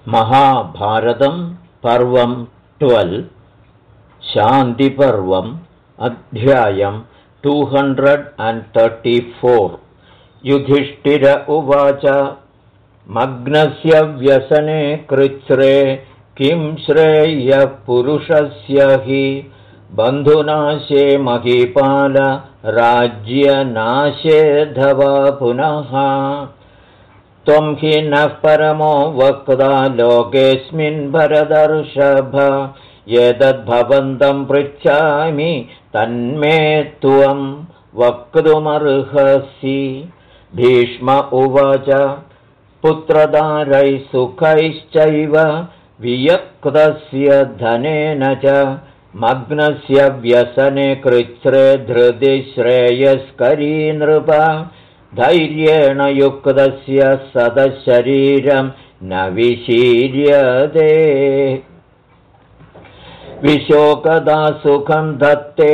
महाभारतं पर्वं 12 शान्तिपर्वम् अध्यायं 234 युधिष्ठिर उवाच मग्नस्य व्यसने कृच्छ्रे किं श्रेयः पुरुषस्य हि बन्धुनाशे महीपाल राज्यनाशेऽथवा पुनः त्वं हि नः परमो वक्ता लोकेऽस्मिन् भरतर्षभ एतद्भवन्तं पृच्छामि तन्मे त्वं वक्तुमर्हसि। भीष्म उवाच पुत्रदारैः सुखैश्चैव वियक्तस्य धनेन च मग्नस्य व्यसने कृच्छ्रे धृति श्रेयस्करी नृप धैर्येण युक्तस्य सदशरीरं न विशीर्यते विशोकदा सुखं धत्ते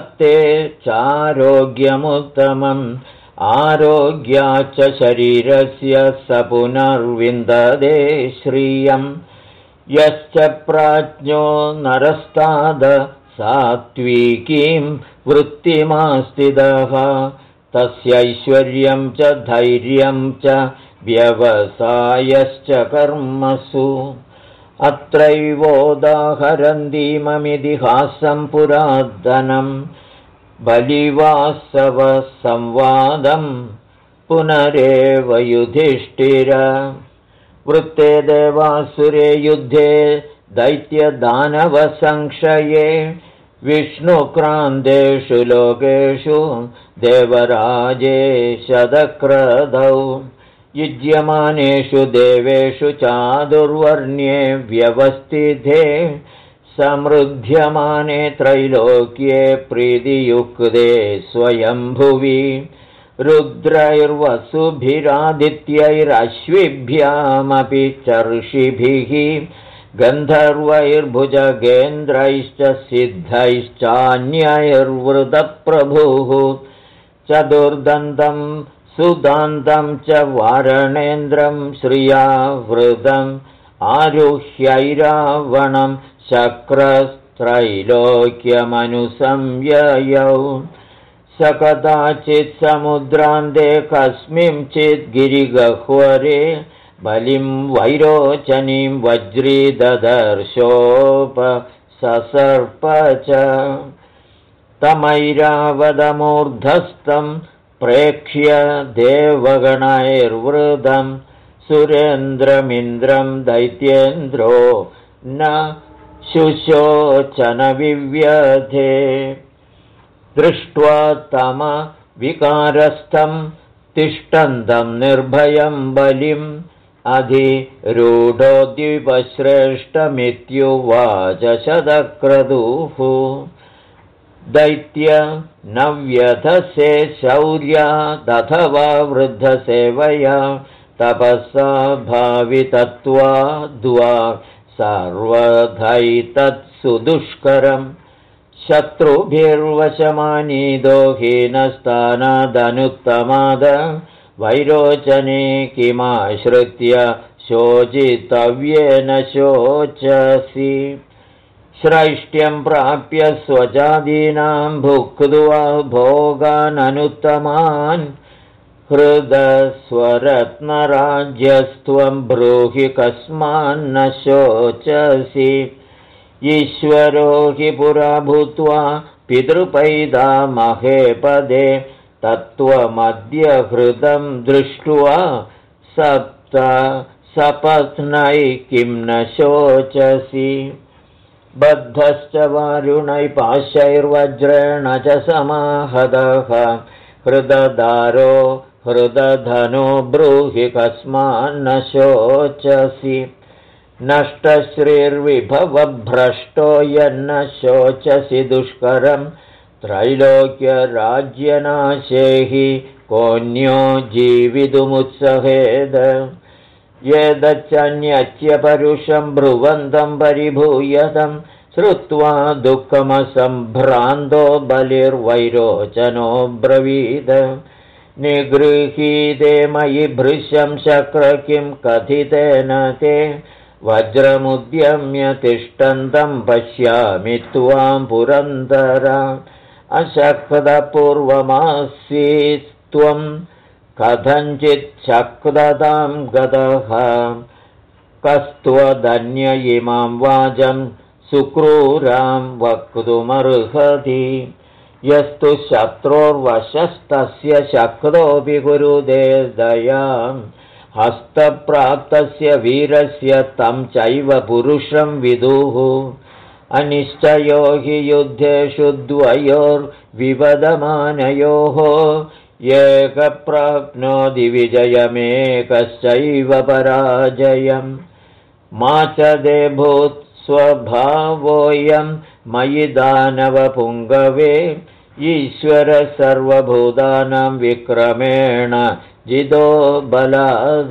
चारोग्यमुत्तमम् आरोग्याच्च शरीरस्य स पुनर्विन्ददे श्रियम् यश्च प्राज्ञो नरस्ताद सात्विकीं वृत्तिमास्तिदः तस्यैश्वर्यं च धैर्यं च व्यवसायश्च कर्मसु अत्रैवोदाहरन्तीममितिहासं पुरातनं बलिवासवसंवादं पुनरेव युधिष्ठिर वृत्ते देवासुरे युद्धे दैत्यदानवसंक्षये विष्णुक्रान्तेषु लोकेषु देवराजे शतक्रदौ युज्यमानेषु देवेषु चादुर्वर्ण्ये व्यवस्थिते समृद्ध्यमाने त्रैलोक्ये प्रीतियुक्ते स्वयंभुवि रुद्रैर्वसुभिरादित्यैरश्विभ्यामपि चर्षिभिः गन्धर्वैर्भुजगेन्द्रैश्च सिद्धैश्चान्यैर्वृतप्रभुः चतुर्दन्तं सुदान्तं च वारणेन्द्रं श्रियावृतम् आरुह्यैरावणं शक्रस्त्रैलोक्यमनुसंययौ स कदाचित् समुद्रान्ते कस्मिंश्चित् गिरिगह्वरे बलिं वैरोचनीं वज्रीददर्शोपससर्प च तमैरावदमूर्धस्थं प्रेक्ष्य देवगणैर्वृतं सुरेन्द्रमिन्द्रं दैत्येन्द्रो न शुशोचन विव्यधे दृष्ट्वा तमविकारस्थं तिष्ठन्तं निर्भयं बलिम् अधिरूढोद्विपश्रेष्ठमित्युवाच शतक्रतुः दैत्य न व्यथसे शौर्यादथवा वृद्धसेवया तपसा भावितत्वाद्वा सर्वथैतत्सुदुष्करम् शत्रुभिर्वशमानीदो हीनस्थानादनुत्तमाद वैरोचने किमाश्रित्य शोचितव्येन शोचसि श्रैष्ठ्यं प्राप्य स्वजादीनां भुक्त्वा भोगाननुत्तमान् हृदस्वरत्नराज्यस्त्वं ब्रूहि कस्मान्न शोचसि ईश्वरो हि पुरा भूत्वा पितृपैदा महेपदे तत्त्वमद्य हृदं दृष्ट्वा सप्त सपत्नै किं न शोचसि बद्धश्च वारुणै पाशैर्वज्रेण च समाहतः हृददारो हृदधनो ब्रूहि कस्मान्न शोचसि नष्टश्रीर्विभवभ्रष्टो यन्न शोचसि दुष्करं त्रैलोक्यराज्यनाशे हि कोऽन्यो जीवितुमुत्सहेद येदच्चन्यच्य परुषं ब्रुवन्तं परिभूयतं श्रुत्वा दुःखमसम्भ्रान्तो बलिर्वैरोचनो ब्रवीद निगृहीते मयि भृशं शक्र किं कथितेन ते वज्रमुद्यम्य तिष्ठन्तं पश्यामि त्वां पुरन्दर अशक्तपूर्वमासीस्त्वं कथञ्चित् शक्ततां गतः कस्त्वदन्य इमां वाचं सुक्रूरां वक्तुमर्हति यस्तु शत्रोर्वशस्तस्य शक्तोऽपि कुरुते दयां हस्तप्राप्तस्य वीरस्य तं चैव पुरुषं विदुः अनिश्चयो हि युद्धेषु द्वयोर्विवदमानयोः एकप्राप्नोति विजयमेकश्चैव पराजयम् मा च देभूत् स्वभावोऽयं मयि दानवपुङ्गवे ईश्वर सर्वभूतानां विक्रमेण जितो बलाद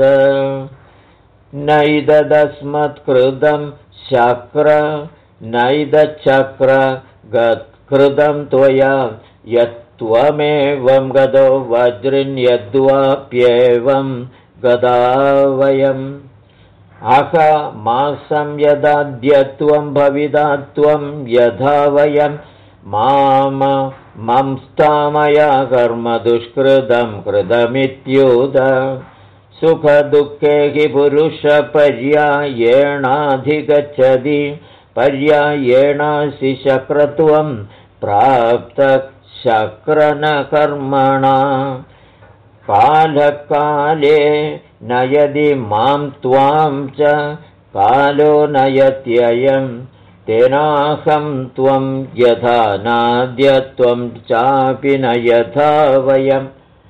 नैदस्मत्कृतं शक्र नैदचक्र गत्कृतं त्वया यत्त्वमेवं गतो वज्रिन्यद्वाप्येवं गता वयम् अहमासं यदाद्यत्वं भविता त्वं यथा वयं मंस्तामया कर्म दुष्कृतं कृतमित्युत सुखदुःखे हि पुरुषपर्यायेणाधिगच्छति पर्यायेणासि शक्रत्वं प्राप्तः शक्रनकर्मणा कालकाले नयति मां त्वां च कालो नयत्ययं तेनाहं त्वं यथा नाद्य त्वं चापि न यथा वयम्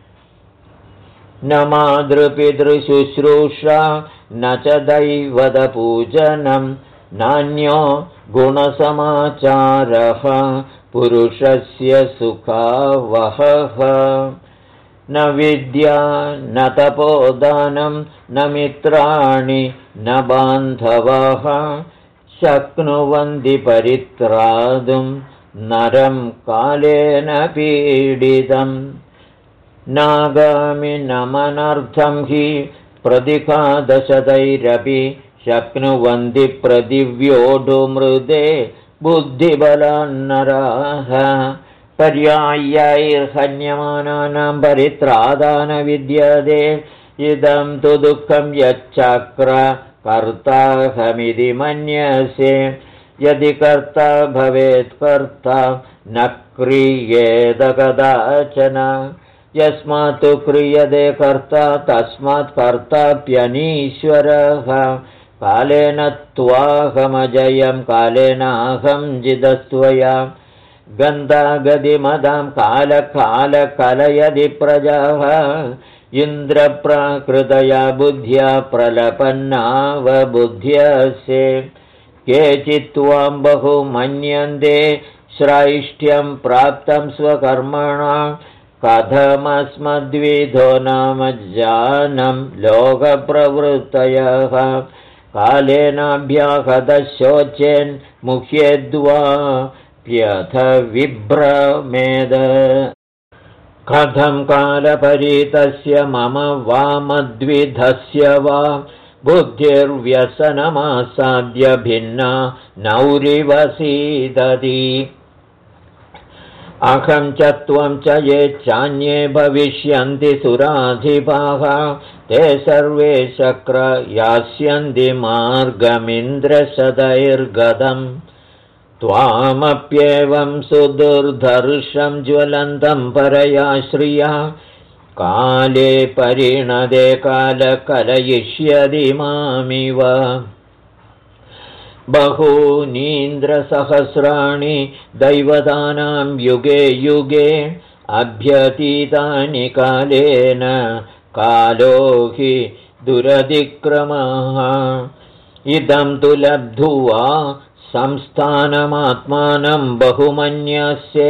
न मातृपितृशुश्रूषा न च दैवतपूजनं नान्यो गुणसमाचारः पुरुषस्य सुखावहः न विद्या न तपोदानं न मित्राणि न बान्धवाः शक्नुवन्ति परित्रातुं नरं कालेन पीडितम् नागामिनमनर्थं हि प्रतिघातशतैरपि शक्नुवन्ति प्रतिव्योढुमृदे बुद्धिबलान्नराः पर्यायैर्हन्यमानानां परित्रादान विद्यते इदं तु दुःखं यच्चक्र कर्ताहमिति मन्यसे यदि कर्ता भवेत् कर्ता न क्रियेत कदाचन यस्मात् तु क्रियते कर्ता तस्मात् कर्ताप्यनीश्वरः कालेन त्वाहमजयं कालेनाहं जितस्त्वया गन्धागतिमदां कालकलयदि प्रजाः इन्द्रप्राकृतया बुद्ध्या प्रलपन्नावबुध्यसे केचित्त्वां बहु मन्यन्ते श्रैष्ठ्यं प्राप्तं स्वकर्मणा कथमस्मद्विधो नाम जानं लोकप्रवृत्तयः कालेनाभ्याहतशोचेन्मुह्येद्वाप्यथ विभ्रमेद कथं कालपरीतस्य मम वा मद्विधस्य वा बुद्धिर्व्यसनमासाद्य भिन्ना नौरिवसीदति अहं च त्वं च ये चान्ये भविष्यन्ति सुराधिपाः ते सर्वे शक्र यास्यन्ति मार्गमिन्द्रशतैर्गतम् त्वामप्येवं सुदुर्धर्षं ज्वलन्तं परया श्रिया काले परिणदे कालकलयिष्यति मामिव बहूनीन्द्रसहस्राणि दैवतानां युगे युगे अभ्यतीतानि कालेन कालो हि दुरतिक्रमः इदं तु लब्ध्वा संस्थानमात्मानं बहुमन्यस्य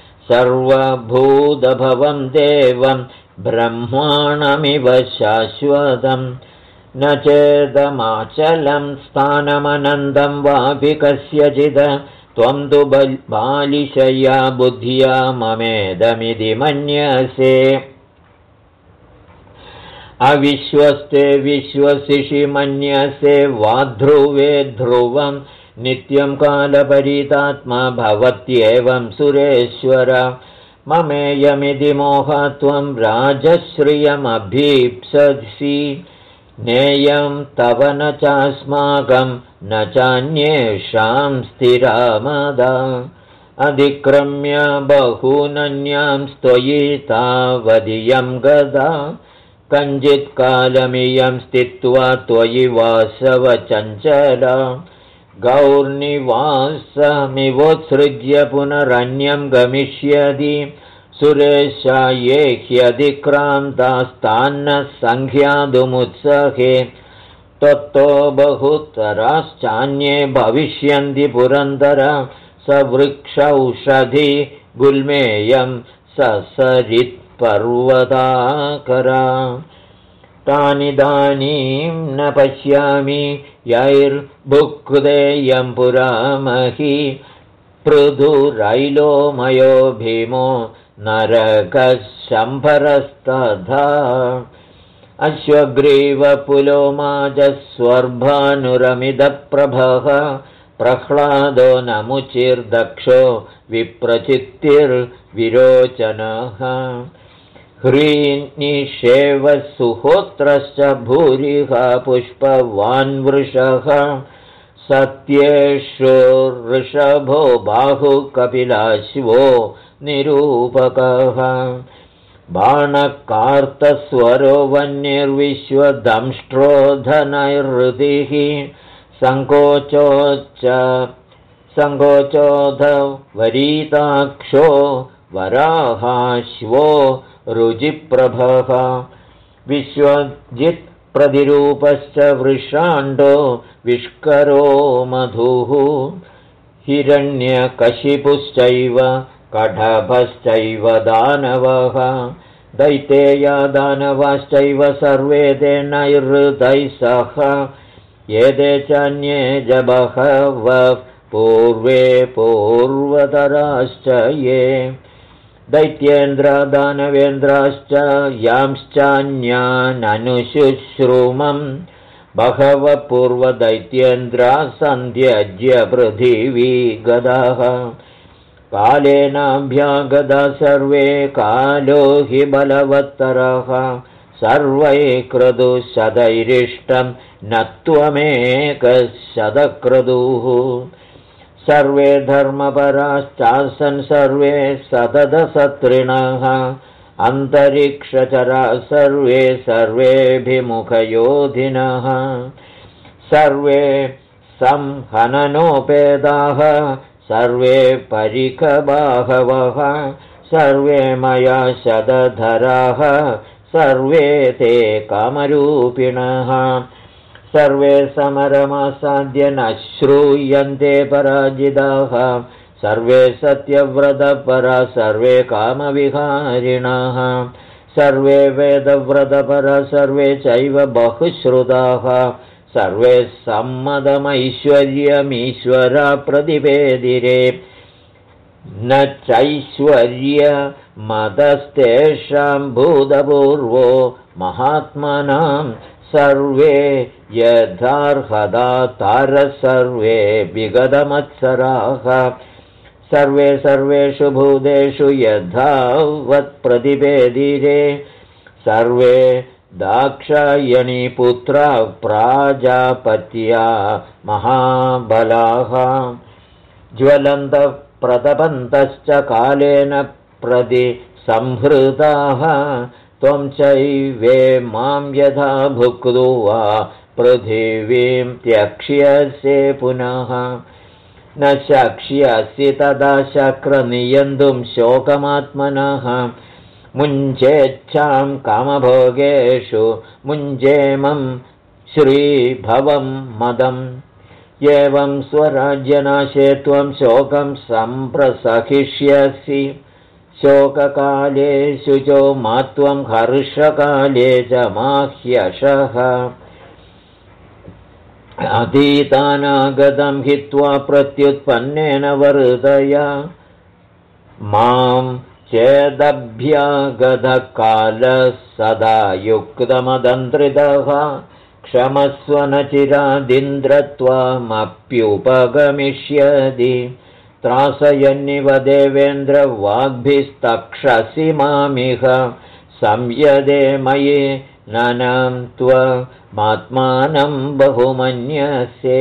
सर्वभूतभवं देवं ब्रह्माणमिव शाश्वतम् न चेदमाचलं स्थानमनन्दं वापि कस्यचित् त्वं तु बालिशया बुद्ध्या ममेदमिति मन्यसे अविश्वस्ते विश्वसिषि मन्यसे वाध्रुवे ध्रुवं नित्यं कालपरितात्मा भवत्येवं सुरेश्वर ममेयमिति मोहत्वं राजश्रियमभीप्ससि नेयं तव न चास्माकं न चान्येषां स्थिरामदा अधिक्रम्य बहूनन्यां त्वयि तावदियं गदा कञ्चित्कालमियं स्थित्वा त्वयि वासवचञ्चला गौर्निवासमिवोत्सृज्य पुनरन्यं गमिष्यति सुरेशाये ह्यधिक्रान्तास्तान्न सङ्ख्यातुमुत्सहे तत्तो बहुतराश्चान्ये भविष्यन्ति पुरन्दर सवृक्षौषधि गुल्मेयं ससरित्पर्वताकरा तानिदानीं न पश्यामि यैर्भुक्तेयं पुरामहि पृथुरैलो मयो भीमो नरकः शम्भरस्तथा अश्वग्रीवपुलोमाजस्वर्भानुरमिदप्रभः प्रह्लादो नमुचिर्दक्षो विप्रचित्तिर्विरोचनः ह्रीनिषेवसुहोत्रश्च भूरिः पुष्पवान्वृषः सत्येषु ऋषभो बाहुकपिलाश्वो निरूपकः बाणकार्तस्वरो वह्निर्विश्वदंष्ट्रोधनैर्हृतिः सङ्कोचोध वरीताक्षो वराहाश्वो रुजिप्रभः विश्वजित् प्रतिरूपश्च वृषाण्डो विष्करो मधुः हिरण्यकशिपुश्चैव कढभश्चैव दानवः दैतेया दानवाश्चैव सर्वे तेनैर्हृतैः सह एते चान्ये च बहवः पूर्वे पूर्वतराश्च ये दैत्येन्द्रदानवेन्द्राश्च यांश्चान्याननुशुश्रूमं बहवः पूर्वदैत्येन्द्राः सन्त्यज्य पृथिवी गदाः कालेनाभ्यागदा सर्वे कालो हि बलवत्तरः सर्वैः क्रतुशतैरिष्टं न त्वमेकः शतक्रतुः सर्वे धर्मपराश्चासन् सर्वे सततशत्रिणः अन्तरिक्षचरा सर्वे सर्वेऽभिमुखयोधिनः सर्वे संहननोपेदाः सर्वे परिखबाहवः सर्वे मया शतधराः सर्वे ते कामरूपिणः सर्वे समरमासाद्य न श्रूयन्ते पराजिताः सर्वे सत्यव्रतपरा सर्वे कामविहारिणः सर्वे वेदव्रतपरा सर्वे चैव बहुश्रुताः सर्वे सम्मदमैश्वर्यमीश्वरा प्रतिपेदिरे न चैश्वर्यमदस्तेषां भूतपूर्वो महात्मनां सर्वे यथार्हदातारः सर्वे विगतमत्सराः सर्वे सर्वेषु भूतेषु यथावत्प्रतिपेदिरे सर्वे दाक्षायणीपुत्रा प्राजापत्या महाबलाः ज्वलन्तः प्रतपन्तश्च कालेन प्रतिसंहृताः त्वं चैवे मां यथा भुक्त्वा पृथिवीं त्यक्ष्यसे पुनः न शक्ष्यसि तदा शक्रनियन्तुं शोकमात्मनः मुञ्चेच्छां कामभोगेषु मुञ्जेमं श्रीभवं मदम् एवं स्वराज्यनाशे त्वं शोकं सम्प्रसहिष्यसि शोककाले शुचो मा त्वं हर्षकाले च माह्यशः अतीतानागतं हित्वा प्रत्युत्पन्नेन वर्धय मां चेदभ्यागतकालः सदा युक्तमदन्त्रितः क्षमस्व न चिरादिन्द्रत्वमप्युपगमिष्यति त्रासयन्निव देवेन्द्रवाग्भिस्तक्षसि मामिह संयदे मयि ननं त्वमात्मानं बहुमन्यसे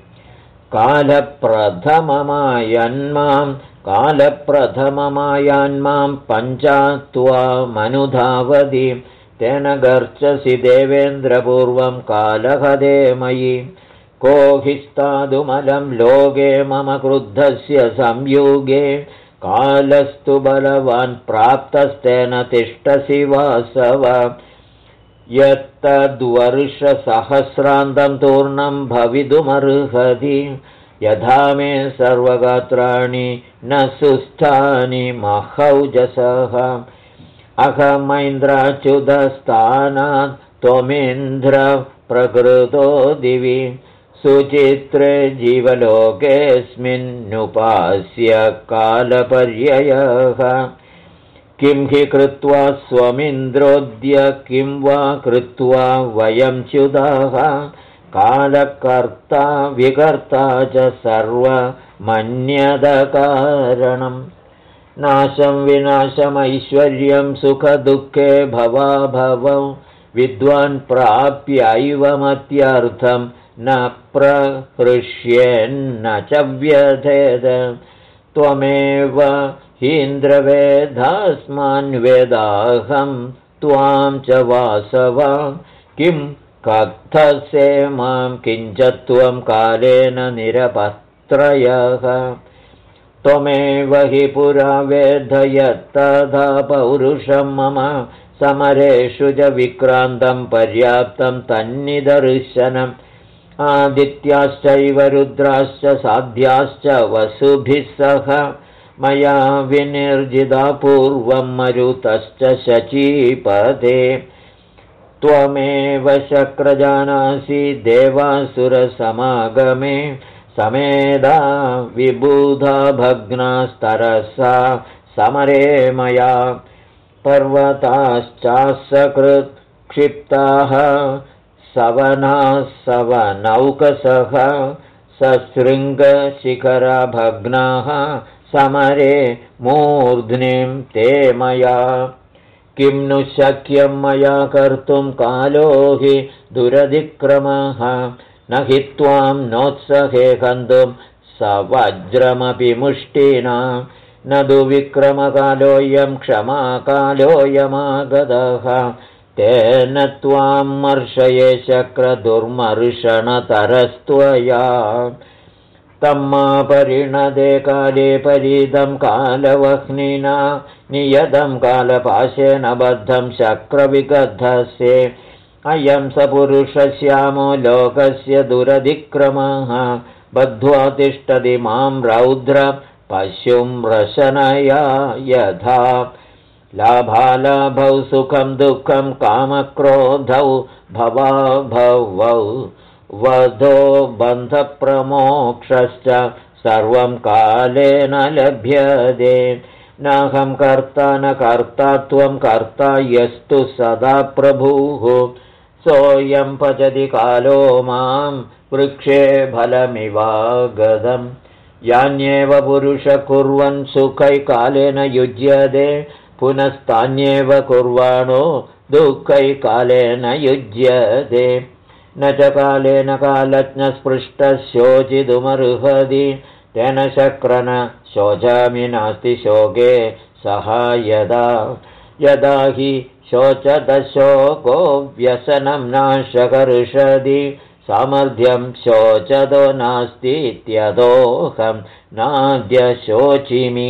कालप्रथममायान्मां पञ्चात्वामनुधावति तेन गर्चसि देवेन्द्रपूर्वं कालहदे मयि को हि स्थातुमलं लोके मम क्रुद्धस्य संयुगे कालस्तु बलवान् प्राप्तस्तेन तिष्ठसि वासव यत्तद्वर्षसहस्रान्तं तूर्णं भवितुमर्हति यथा मे सर्वगात्राणि न सुस्थानि महौजसः अहमैन्द्राच्युतस्थानात् त्वमिन्द्र प्रकृतो दिवि सुचित्रे जीवलोकेऽस्मिन्नुपास्य कालपर्ययः किं हि कृत्वा स्वमिन्द्रोऽद्य किं वा कृत्वा वयं च्युताः कालकर्ता विकर्ता च सर्वमन्यदकारणम् नाशं विनाशमैश्वर्यं सुखदुःखे भवाभवौ विद्वान् प्राप्यैवमत्यर्थं न प्रहृष्येन्न च व्यथेद त्वमेव हीन्द्रवेदास्मान् वेदाहं त्वां च वासव किं कथसे मां किञ्च त्वं कालेन निरपत्रयः त्वमेव हि पुरा वेदयत्तथा पौरुषं मम समरेषु च विक्रान्तं पर्याप्तं तन्निदर्शनम् आदित्याश्चैव रुद्राश्च साध्याश्च वसुभिः सह मया विनिर्जिता पूर्वं मरुतश्च शचीपदे त्वमेव शक्रजानासि देवासुरसमागमे समेधा विबुधा भग्नास्तरसा समरे मया पर्वताश्चासकृत् क्षिप्ताः सवनाः सवनौकसः सशृङ्गशिखरा भग्नाः समरे मूर्ध्निं ते मया किं नु शक्यं मया कर्तुं कालो हि दुरधिक्रमः न हि त्वां नोत्सहे हन्तुं सवज्रमपि मुष्टिना न दुविक्रमकालोऽयं क्षमाकालोऽयमागतः तेन त्वां मर्षये शक्रदुर्मर्षणतरस्त्वया तम्मा परिणदे काले परीदं कालवह्निना नियतं कालपाशेन बद्धं शक्रविगद्धस्य अयं स पुरुषश्यामो लोकस्य दुरधिक्रमः बद्ध्वा तिष्ठति मां रौद्र पश्युं रशनया यथा लाभालाभौ सुखं दुःखं कामक्रोधौ भवाभवौ वधो बन्धप्रमोक्षश्च सर्वं कालेन लभ्यते नाहं कर्ता न कर्ता त्वं कर्ता यस्तु सदा प्रभुः सोऽयं भजति कालो मां वृक्षे फलमिवागतम् यान्येव पुरुष कुर्वन् सुखैकालेन युज्यते पुनस्तान्येव कुर्वाणो दुःखैकालेन युज्यते न च कालेन कालज्ञस्पृष्टः शोचितुमर्हति तेन शक्रन शोचामि नास्ति शोके सहायदा यदा हि शोचतशोको व्यसनं नाशकर्षति सामर्थ्यं शोचतो नास्तीत्यदोऽहं नाद्य शोचिमि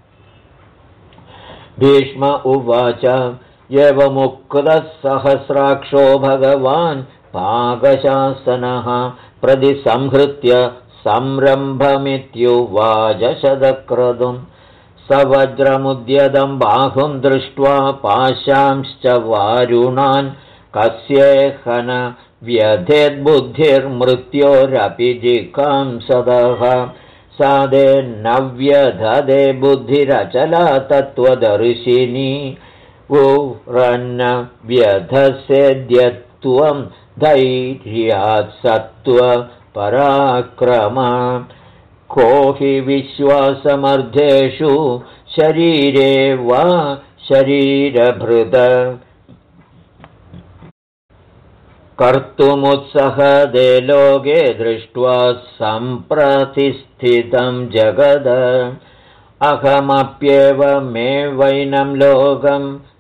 भीष्म उवाच एवमुक्तः सहस्राक्षो भगवान् पाकशासनः प्रतिसंहृत्य संरम्भमित्युवाच शतक्रतुं सवज्रमुद्यतं बाहुं दृष्ट्वा पाशांश्च वारुणान् कस्येहन व्यथेद्बुद्धिर्मृत्योरपि जिकांसदः सादे नव्यधदे बुद्धिरचला तत्त्वदर्शिनी उरन्न व्यधसेद्यत्वं धैर्यात् सत्त्वपराक्रमा को हि विश्वासमर्धेषु शरीरे वा शरीरभृत कर्तुमुत्सहदे लोके दृष्ट्वा सम्प्रतिष्ठितं जगद अहमप्येव मे वैनं लोकं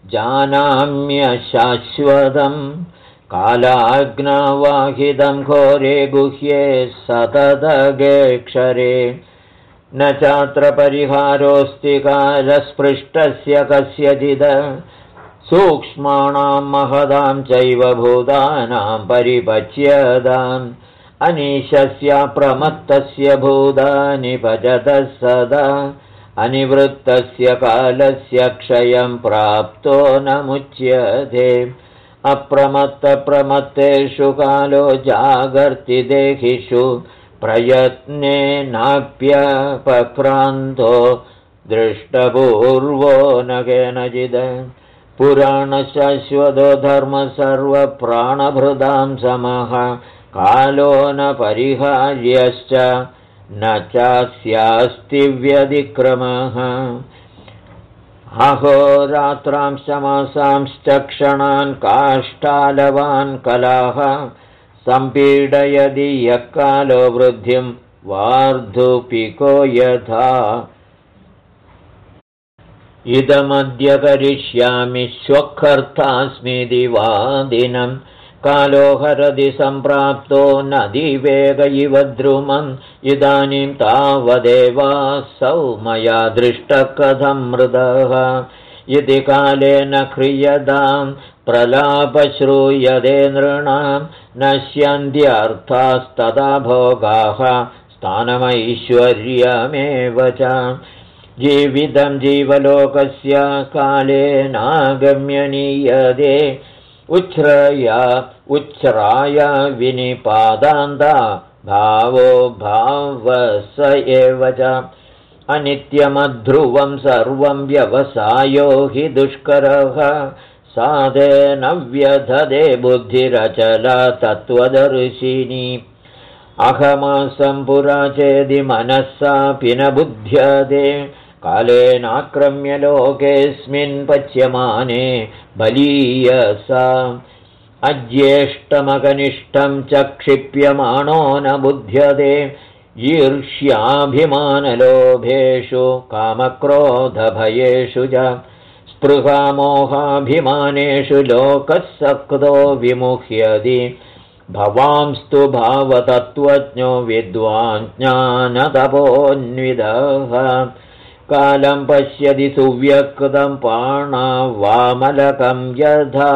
जानाम्यशाश्वतं कालाग्नावाहितं घोरे गुह्ये सततगेक्षरे न चात्र परिहारोऽस्ति कालस्पृष्टस्य कस्यचिद सूक्ष्माणां महदां चैव भूतानां परिपच्यताम् अनीशस्याप्रमत्तस्य भूतानि भजतः सदा अनिवृत्तस्य कालस्य क्षयं प्राप्तो न मुच्यते अप्रमत्तप्रमत्तेषु कालो जागर्ति देहिषु प्रयत्नेनाप्यपक्रान्तो दृष्टपूर्वो न केनचित् पुराणशाश्वतो धर्मः सर्वप्राणभृदां समः कालो न परिहार्यश्च न चास्यास्ति व्यतिक्रमः अहोरात्रांश्च मासांश्च क्षणान् काष्ठालवान् कलाः सम्पीडयति यः कालो वृद्धिं वार्धुपिको यथा इदमद्य करिष्यामि श्वकर्तास्मीति वादिनं कालो हरति सम्प्राप्तो नदीवेग इव द्रुमम् इदानीं तावदेवासौ मया दृष्टः कथं मृदः इति कालेन क्रियतां प्रलापश्रूयते नृणां नश्यन्त्यर्थास्तदा भोगाः स्थानमैश्वर्यमेव च जीवितं जीवलोकस्य कालेनागम्यनीयते उच्छ्राय विनिपादान्ता भावो भावस एव च अनित्यमध्रुवं सर्वं व्यवसायो हि दुष्करः साधेन व्यधदे बुद्धिरचला तत्त्वदर्शिनी अहमासं पुरा चेदि मनस्सापि न बुध्यते कालेनाक्रम्य लोकेऽस्मिन् पच्यमाने बलीयसा अज्येष्टमकनिष्ठं च क्षिप्यमाणो न बुध्यते ईर्ष्याभिमानलोभेषु कामक्रोधभयेषु च स्पृहामोहाभिमानेषु लोकः सक्तो विमुह्यति भवांस्तु भावतत्त्वज्ञो विद्वान् ज्ञानतपोन्विदः कालं पश्यति सुव्यक्तं पाणावामलकं यथा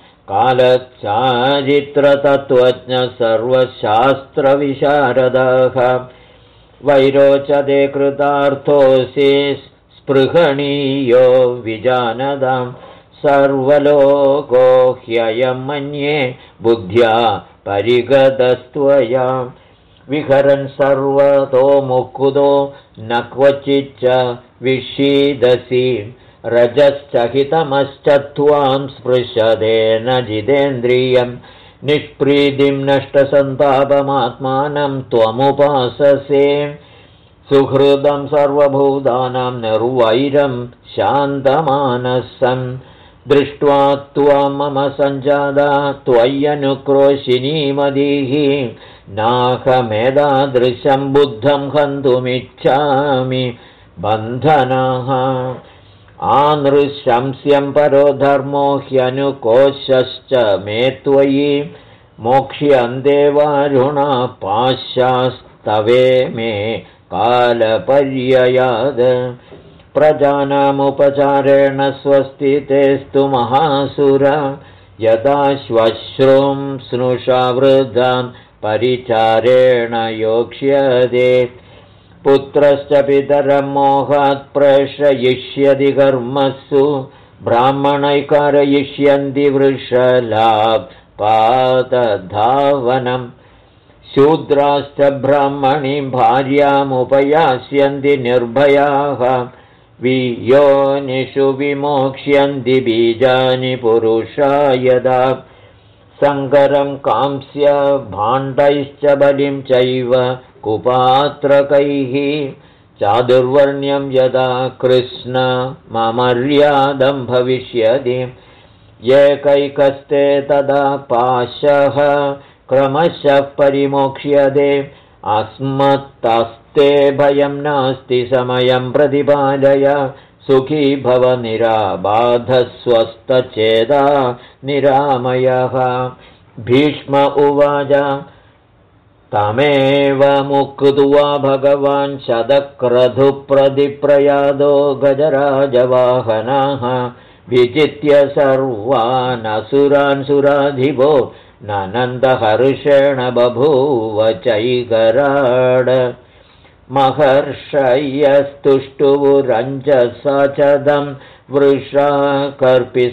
कालचारित्रतत्त्वज्ञ सर्वशास्त्रविशारदः वैरोचते कृतार्थोऽसि स्पृहणीयो विजानतां सर्वलोको ह्ययं मन्ये बुद्ध्या परिगतस्त्वया विहरन् सर्वतो मुकुतो न क्वचिच्च विषीदसि रजश्च हितमश्च त्वां स्पृशते न जितेन्द्रियं निष्प्रीतिं नष्टसन्तापमात्मानं त्वमुपाससे सुहृदं सर्वभूतानां निर्वैरं शान्तमानसं दृष्ट्वा त्वां मम सञ्जाता त्वय्यनुक्रोशिनी मदीः नाहमेतादृशं बुद्धं हन्तुमिच्छामि बन्धनाः आनृशंस्यं परो धर्मो ह्यनुकोशश्च मे त्वयि मोक्ष्यन्ते वारुणा पाशास्तवे मे कालपर्ययाद प्रजानामुपचारेण स्वस्तितेस्तु महासुर यदा श्वश्रूं स्नुषा वृद्धान् परिचारेण योक्ष्यते पुत्रश्च पितरं मोहात् प्रेषयिष्यति कर्मसु ब्राह्मणैः कारयिष्यन्ति वृषलापातधावनं शूद्राश्च ब्राह्मणीं भार्यामुपयास्यन्ति निर्भयाः वियोनिषु विमोक्ष्यन्ति बीजानि पुरुषा यदा सङ्करं कांस्य भाण्डैश्च बलिं चैव कुपात्रकैः चादुर्वर्ण्यं यदा कृष्णमर्यादं भविष्यति एकैकस्ते तदा पाशः क्रमशः परिमोक्ष्यते अस्मत्तस्ते भयं नास्ति समयं प्रतिपालय सुखी भव निराबाधस्वस्थचेदा निरामयः भीष्म उवाच तमेव मुक्त्वा भगवान् शतक्रतुप्रतिप्रयादो गजराजवाहनः विजित्य सर्वानसुरान् सुराधिपो ननन्दहर्षेण बभूव चैकराड महर्षयस्तुष्टुवुरञ्जसचदं वृषा कर्पि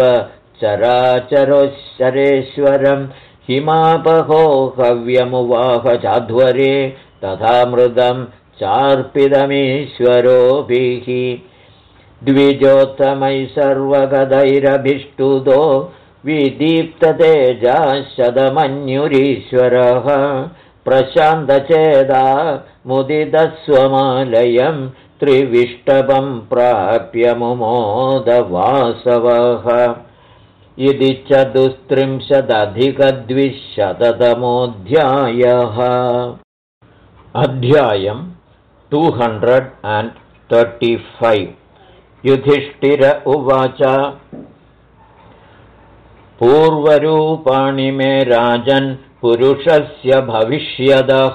सर्वचराचरोश्चरेश्वरं हिमापहो हव्यमुवाह चाध्वरे तथा मृदं चार्पितमीश्वरोभिः द्विजोत्तमै सर्वगदैरभिष्टुतो विदीप्ततेजः शतमन्युरीश्वरः प्रशान्तचेदा मुदितस्वमालयं त्रिविष्टभं प्राप्य मुमोदवासवः इति 34,200तमोऽध्यायः। अध्यायं 235 युधिष्ठिर उवाच पूर्वरूपाणि मे राजन् पुरुषस्य भविष्यदः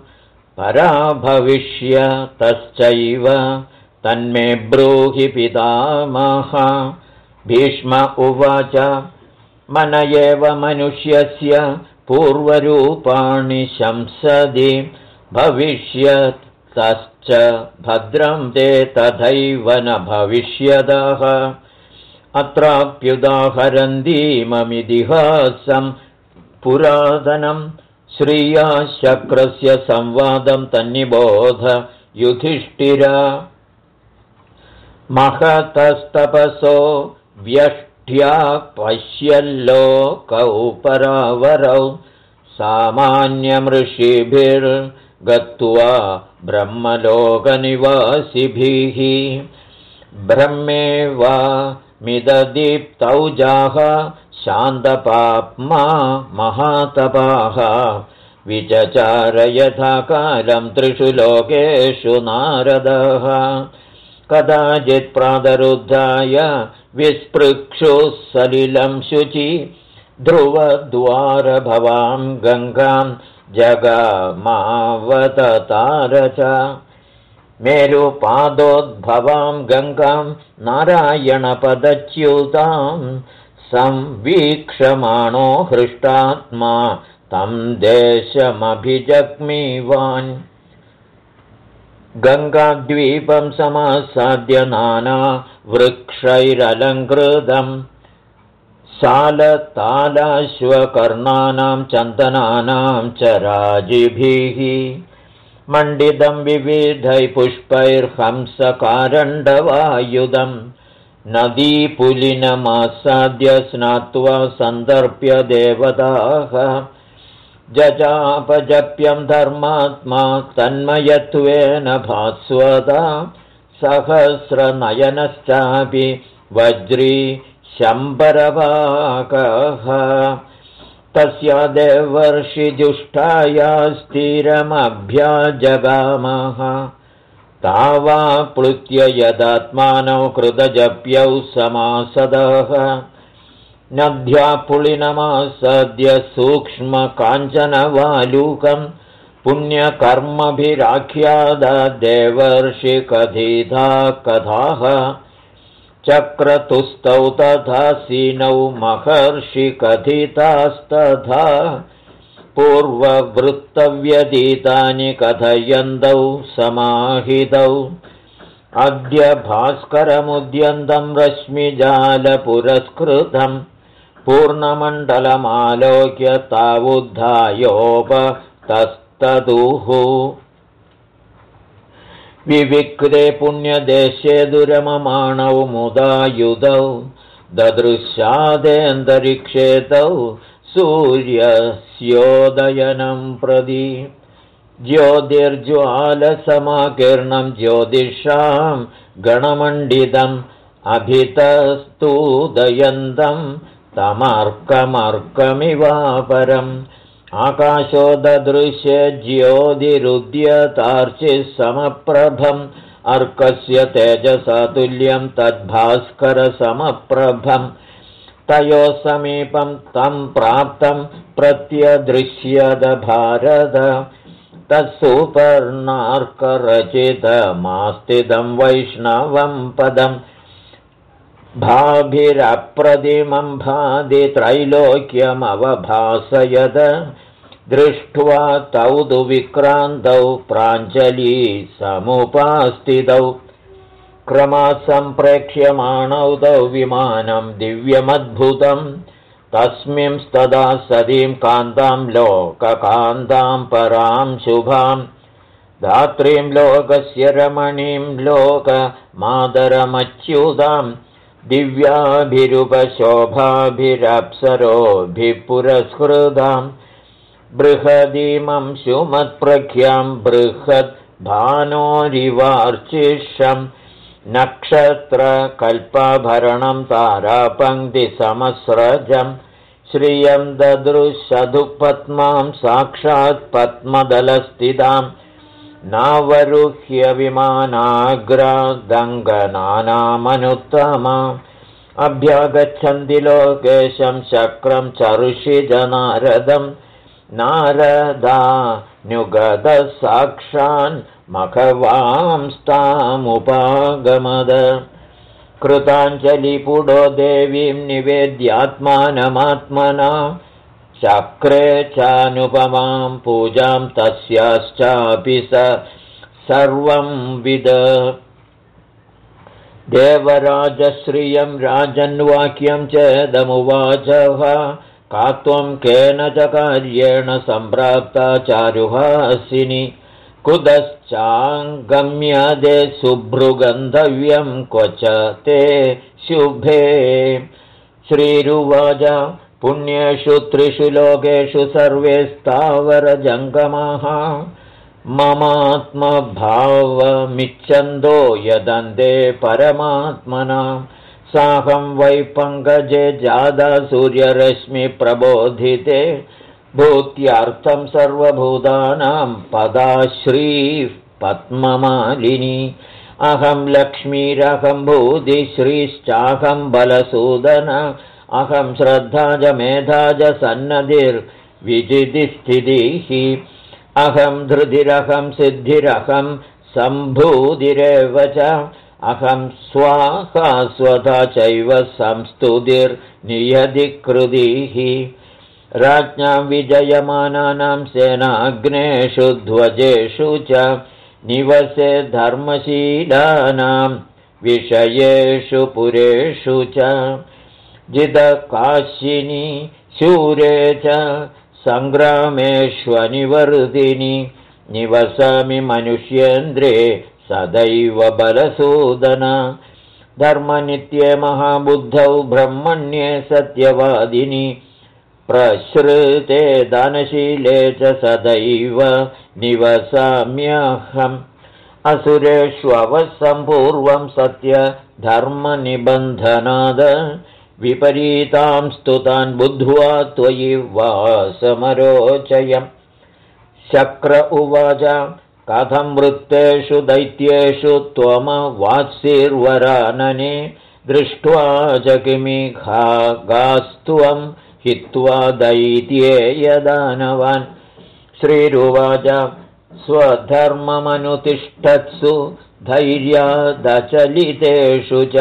पराभविष्यतश्चैव तन्मे ब्रूहि पितामह। भीष्म उवाच मन एव मनुष्यस्य पूर्वरूपाणि शंसदि भविष्यतश्च भद्रं ते तथैव न भविष्यदः अत्राप्युदाहरन्तीममितिहासं पुरातनं श्रिया शक्रस्य संवादं तन्निबोध युधिष्ठिर। महतस्तपसो व्यष्ट्या पश्यल्लोकौ परावरौ सामान्यमृषिभिर्गत्वा ब्रह्मलोकनिवासिभिः ब्रह्मेवा मिददीप्तौजाः शान्तपाप्मा महातपाः विचचार यथा कालं त्रिषु लोकेषु नारदः कदाचित् प्रातरुद्धाय विस्पृक्षुः सलिलं शुचि ध्रुवद्वारभवां गङ्गां जगामावततार च मेरुपादोद्भवां गङ्गां नारायणपदच्युतां संवीक्षमाणो हृष्टात्मा तं देशमभिजग्मीवान् गङ्गाद्वीपं समासाद्य नाना वृक्षैरलङ्कृतं सालतालाश्वकर्णानां चन्दनानां च राजिभिः मण्डितं विविधैः पुष्पैर्हंसकारण्डवायुधं नदीपुलिनमासाद्य स्नात्वा सन्दर्प्य देवताः जजापजप्यं धर्मात्मा तन्मयत्वेन भास्वता सहस्रनयनश्चापि वज्री शम्बरवाकः तस्या देवर्षिजुष्टाया स्थिरमभ्याजगामः तावाप्लुत्य यदात्मानौ कृतजप्यौ समासदः नद्या पुलिनमासाद्य सूक्ष्मकाञ्चनवालूकं पुण्यकर्मभिराख्यादा देवर्षिकथिता कथाः चक्रतुस्तौ तथा सीनौ महर्षिकथितास्तथा पूर्ववृत्तव्यतीतानि कथयन्तौ समाहितौ अद्य भास्करमुद्यन्तं रश्मिजालपुरस्कृतं पूर्णमण्डलमालोक्य तावुद्धायोपस्थापितौ तस्तदुः विविक्ते पुण्यदेशे दुरममाणौ मुदायुधौ ददृश्यादेऽन्तरिक्षेतौ सूर्यस्योदयनं प्रति ज्योतिर्ज्वालसमाकीर्णं ज्योतिषां गणमण्डितम् अभितस्तूदयन्तं तमर्कमर्कमिवापरम् आकाशो ददृश्य ज्योतिरुद्यतार्चिः समप्रभम् अर्कस्य तेजसा तुल्यं तद्भास्करसमप्रभम् तयोः समीपं तं प्राप्तं प्रत्यदृश्यद भारत तत्सुपर्णार्करचितमास्तिदं वैष्णवं पदम् भाभिरप्रतिमं भाति त्रैलोक्यमवभासयद दृष्ट्वा तौ तु विक्रान्तौ प्राञ्जली समुपास्थितौ क्रमात् सम्प्रेक्ष्यमाणौ तौ विमानं दिव्यमद्भुतं तस्मिंस्तदा सतीं कान्तां लोककान्तां परां शुभां धात्रीं लोकस्य रमणीं लोकमादरमच्युतां दिव्याभिरुपशोभाभिरप्सरोभिः पुरस्कृतां बृहदीमं सुमत्प्रख्यां बृहद्भानोरिवार्चिषं नक्षत्रकल्पाभरणं तारापङ्क्तिसमस्रजं श्रियं ददृशधुपद्मां साक्षात् पद्मदलस्थितां नावरुह्य विमानाग्रादङ्गनानामनुत्तमा अभ्यागच्छन्ति लोकेशं शक्रं चरुषिजनारदं नारदानुगतः साक्षान् मघवांस्तामुपागमद कृताञ्जलिपुडो देवीं निवेद्यात्मानमात्मना चक्रे चानुपमां पूजां तस्याश्चापि सर्वं विद देवराजश्रियं राजन्वाक्यं चेदमुवाचः का त्वं केन च कार्येण सम्प्राप्ता चारुहासिनी कुतश्चाङ्गम्यदे शुभ्रुगन्धव्यं क्व च ते शुभे श्रीरुवाच पुण्येषु त्रिषु लोकेषु सर्वे स्थावरजङ्गमाः ममात्मभावमिच्छन्दो यदन्ते परमात्मना साहं वै पङ्कजे जादा सूर्यरश्मिप्रबोधिते भूत्यार्थं सर्वभूतानां पदाश्रीः पद्ममालिनी अहं लक्ष्मीरहं भूतिश्रीश्चाहं बलसूदन अहं श्रद्धा च मेधा च सन्नधिर्विजितिस्थितिः अहं धृतिरहं सिद्धिरहं सम्भूतिरेव च अहं स्वाहा स्वधा चैव संस्तुतिर्नियतिकृतिः राज्ञां विजयमानानां सेनाग्नेषु ध्वजेषु च निवसे धर्मशीलानां विषयेषु पुरेषु च जितकाशिनी शूरे च सङ्ग्रामेष्वनिवर्तिनि निवसामि मनुष्येन्द्रे सदैव बलसूदन धर्मनित्ये महाबुद्धौ ब्रह्मण्ये सत्यवादिनि प्रश्रुते दानशीले च सदैव निवसाम्यहम् असुरेष्ववसम्पूर्वं सत्यधर्मनिबन्धनाद विपरीतां स्तुतान् बुद्ध्वा त्वयि वासमरोचयम् शक्र उवाच कथं वृत्तेषु दैत्येषु त्वमवात्सीर्वरानने दृष्ट्वा च किमिहागास्त्वं हित्वा दैत्येयदानवान् श्रीरुवाच स्वधर्ममनुतिष्ठत्सु धैर्यादचलितेषु च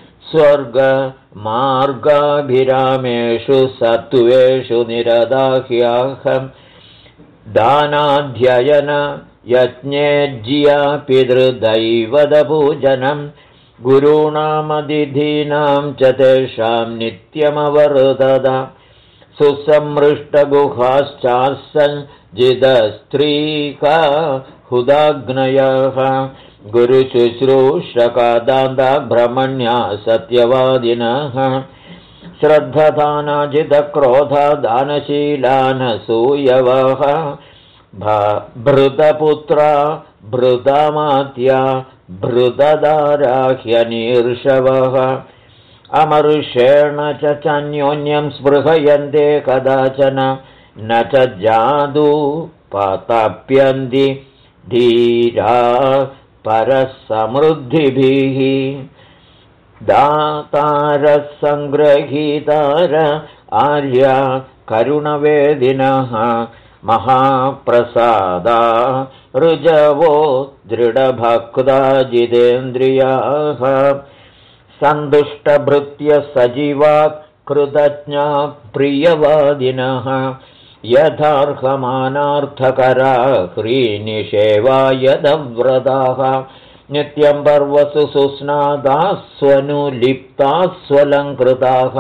स्वर्गमार्गाभिरामेषु सत्त्वेषु निरदाह्याहम् दानाध्ययन यज्ञेज्या पितृदैवतपूजनं गुरूणामतिथीनां च तेषां नित्यमवर्तत सुसमृष्टगुहाश्चासञ्जितस्त्रीका हुदाग्नयः गुरुशुश्रूषकादान्ता भ्रमण्या सत्यवादिनः श्रद्धदानाजितक्रोधा दानशीलानसूयवः भृतपुत्रा भृतमात्या भृतदाराह्यनीर्षवः अमर्षेण च चान्योन्यं स्पृहयन्ते कदाचन न च जादू पतप्यन्ति धीरा परसमृद्धिभिः दातारः सङ्ग्रहीतार आर्या करुणवेदिनः महाप्रसादा ऋजवो दृढभक्ता जितेन्द्रियाः सन्तुष्टभृत्य सजीवा कृतज्ञा प्रियवादिनः यथार्हमानार्थकरा ह्रीनिषेवा यदव्रताः नित्यं पर्वसु सुस्नादाः स्वनुलिप्ताः स्वलङ्कृताः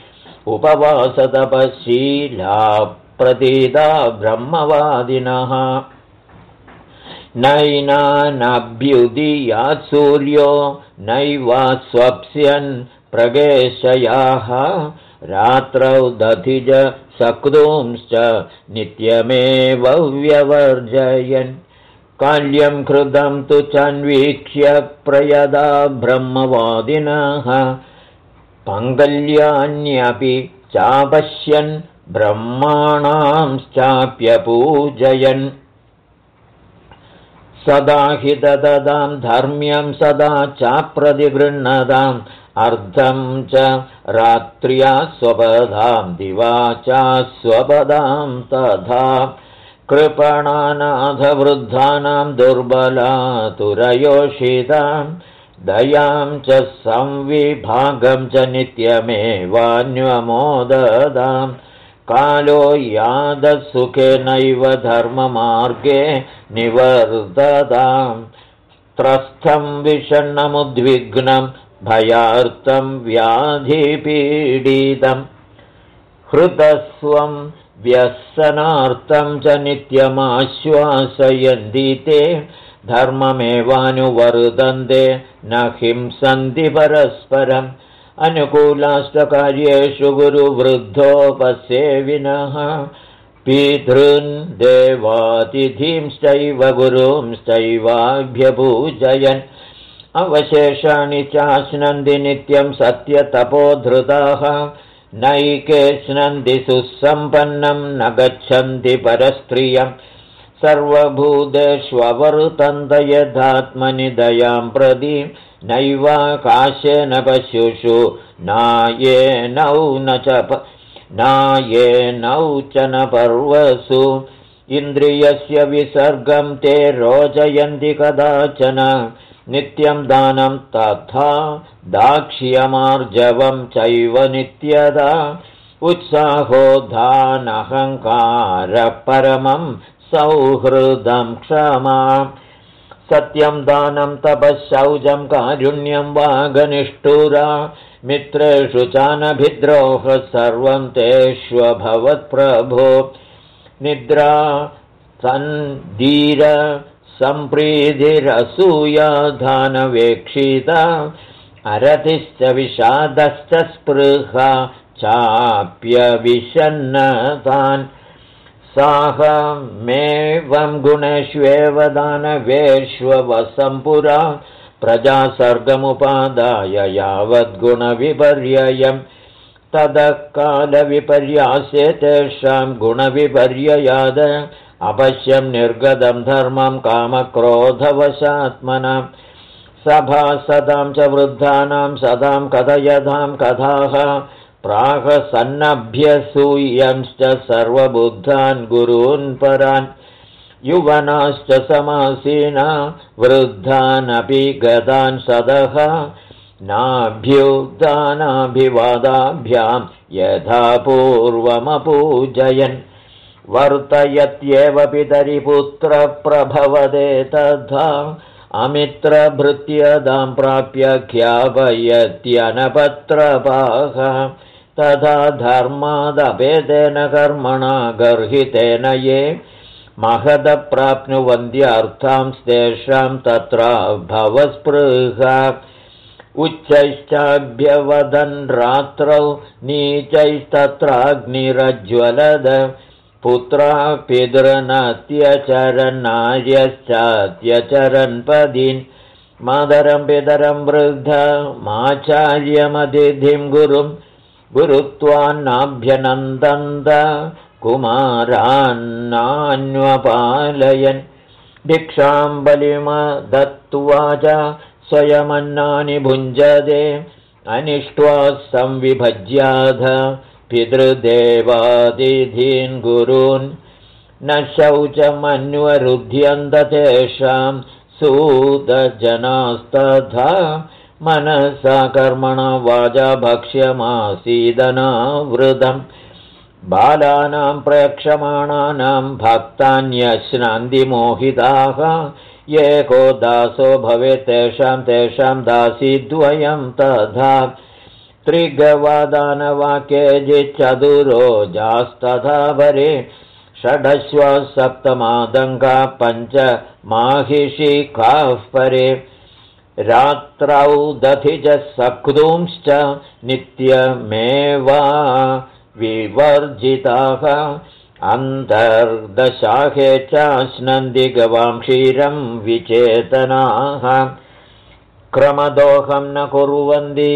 उपवासतपशीला प्रतीता ब्रह्मवादिनः नैनानभ्युदीयात् सूर्यो नैवास्वप्स्यन् प्रगेशयाः रात्रौ दधिज सक्तुंश्च नित्यमेव व्यवर्जयन् काल्यं कृतं तु चान्वीक्ष्य प्रयदा ब्रह्मवादिनः पङ्गल्यान्यपि चापश्यन् ब्रह्माणांश्चाप्यपूजयन् सदा हि ददतां धर्म्यं सदा चाप्रतिगृह्णताम् अर्धं च रात्र्या स्वपदां दिवा चास्वपदां तथा कृपणानाथवृद्धानां दुर्बलातुरयोषितां दयां च संविभागं च नित्यमेवान्वमोददां कालो यादसुखेनैव धर्ममार्गे निवर्ततां त्रस्थं विषण्णमुद्विग्नं भयार्तं व्याधिपीडितं हृतस्वं व्यसनार्थं च नित्यमाश्वासयन्ति ते धर्ममेवानुवर्तन्ते न हिंसन्ति परस्परम् अनुकूलाष्टकार्येषु गुरुवृद्धोपसेविनः पितॄन् देवातिथींश्चैव गुरूंश्चैवाभ्यपूजयन् अवशेषाणि चाश्नन्ति नित्यं सत्यतपोधृताः नैके स्नन्ति सुसम्पन्नं न गच्छन्ति परस्त्रियं सर्वभूतेष्ववर्तन्त यथात्मनि दयां प्रति नैवाकाशेन पशुषु नायेनौ च न पर्वसु इन्द्रियस्य विसर्गं ते रोचयन्ति कदाचन नित्यं दानं तथा दाक्ष्यमार्जवं चैव नित्यदा उत्साहो दानहङ्कारः परमं सौहृदं क्षमा सत्यं दानं तपःशौचं कारुण्यं वागनिष्ठुरा मित्रेषु चानभिद्रोहः सर्वं तेष्वभवत्प्रभो निद्रा सन्धीर सम्प्रीतिरसूया धानवेक्षिता अरतिश्च विषादश्च स्पृहा चाप्यविषन्नतान् साहमेवं गुणेष्वेव दानवेष्वसम्पुरा प्रजासर्गमुपादाय यावद्गुणविपर्ययं ततः कालविपर्यासे तेषां गुणविपर्ययाद अवश्यं निर्गतं धर्मं कामक्रोधवशात्मना सभासदां च वृद्धानां सदां कथयतां कथाः प्राहसन्नभ्यसूयंश्च सर्वबुद्धान् गुरून् परान् युवनाश्च समासीना वृद्धानपि गतान् सदः नाभ्युदानाभिवादाभ्यां यथा पूर्वमपूजयन् वर्तयत्येव पितरिपुत्रप्रभवदे तथा अमित्रभृत्यदां प्राप्य ख्यापयत्यनपत्रपाः तथा धर्मादभेदेन कर्मणा गर्हितेन ये महदप्राप्नुवन्त्यर्थांस्तेषां तत्र भवस्पृहा उच्चैश्चाभ्यवदन् रात्रौ नीचैस्तत्राग्निरज्वलद पुत्रा पितृनत्यचरन्नार्यश्चात्यचरन् पदीन् मातरं पितरं वृद्धमाचार्यमतिथिं गुरुत्वान्नाभ्यनन्दन्त कुमारान्नान्वपालयन् भिक्षां बलिमदत्त्वा च स्वयमन्नानि भुञ्जते अनिष्ट्वा संविभज्याध पितृदेवातिथीन् गुरून् न शौचमन्वरुध्यन्त तेषां सूतजनास्तथा मनसा कर्मणा वाचा भक्ष्यमासीदनावृतम् बालानां प्रेक्षमाणानां भक्तान्यश्नान्ति मोहिताः एको दासो भवेत् तेषां दासीद्वयं तथा त्रिगवादानवा केचिच्चतुरोजास्तथा परे षडश्वा सप्तमादङ्गा पञ्च माहिषिकाः परे रात्रौ दधिज सकृंश्च नित्यमेवा विवर्जिताः अन्तर्दशाखे चाश्नन्ति गवां क्षीरं विचेतनाः क्रमदोहं न कुर्वन्ति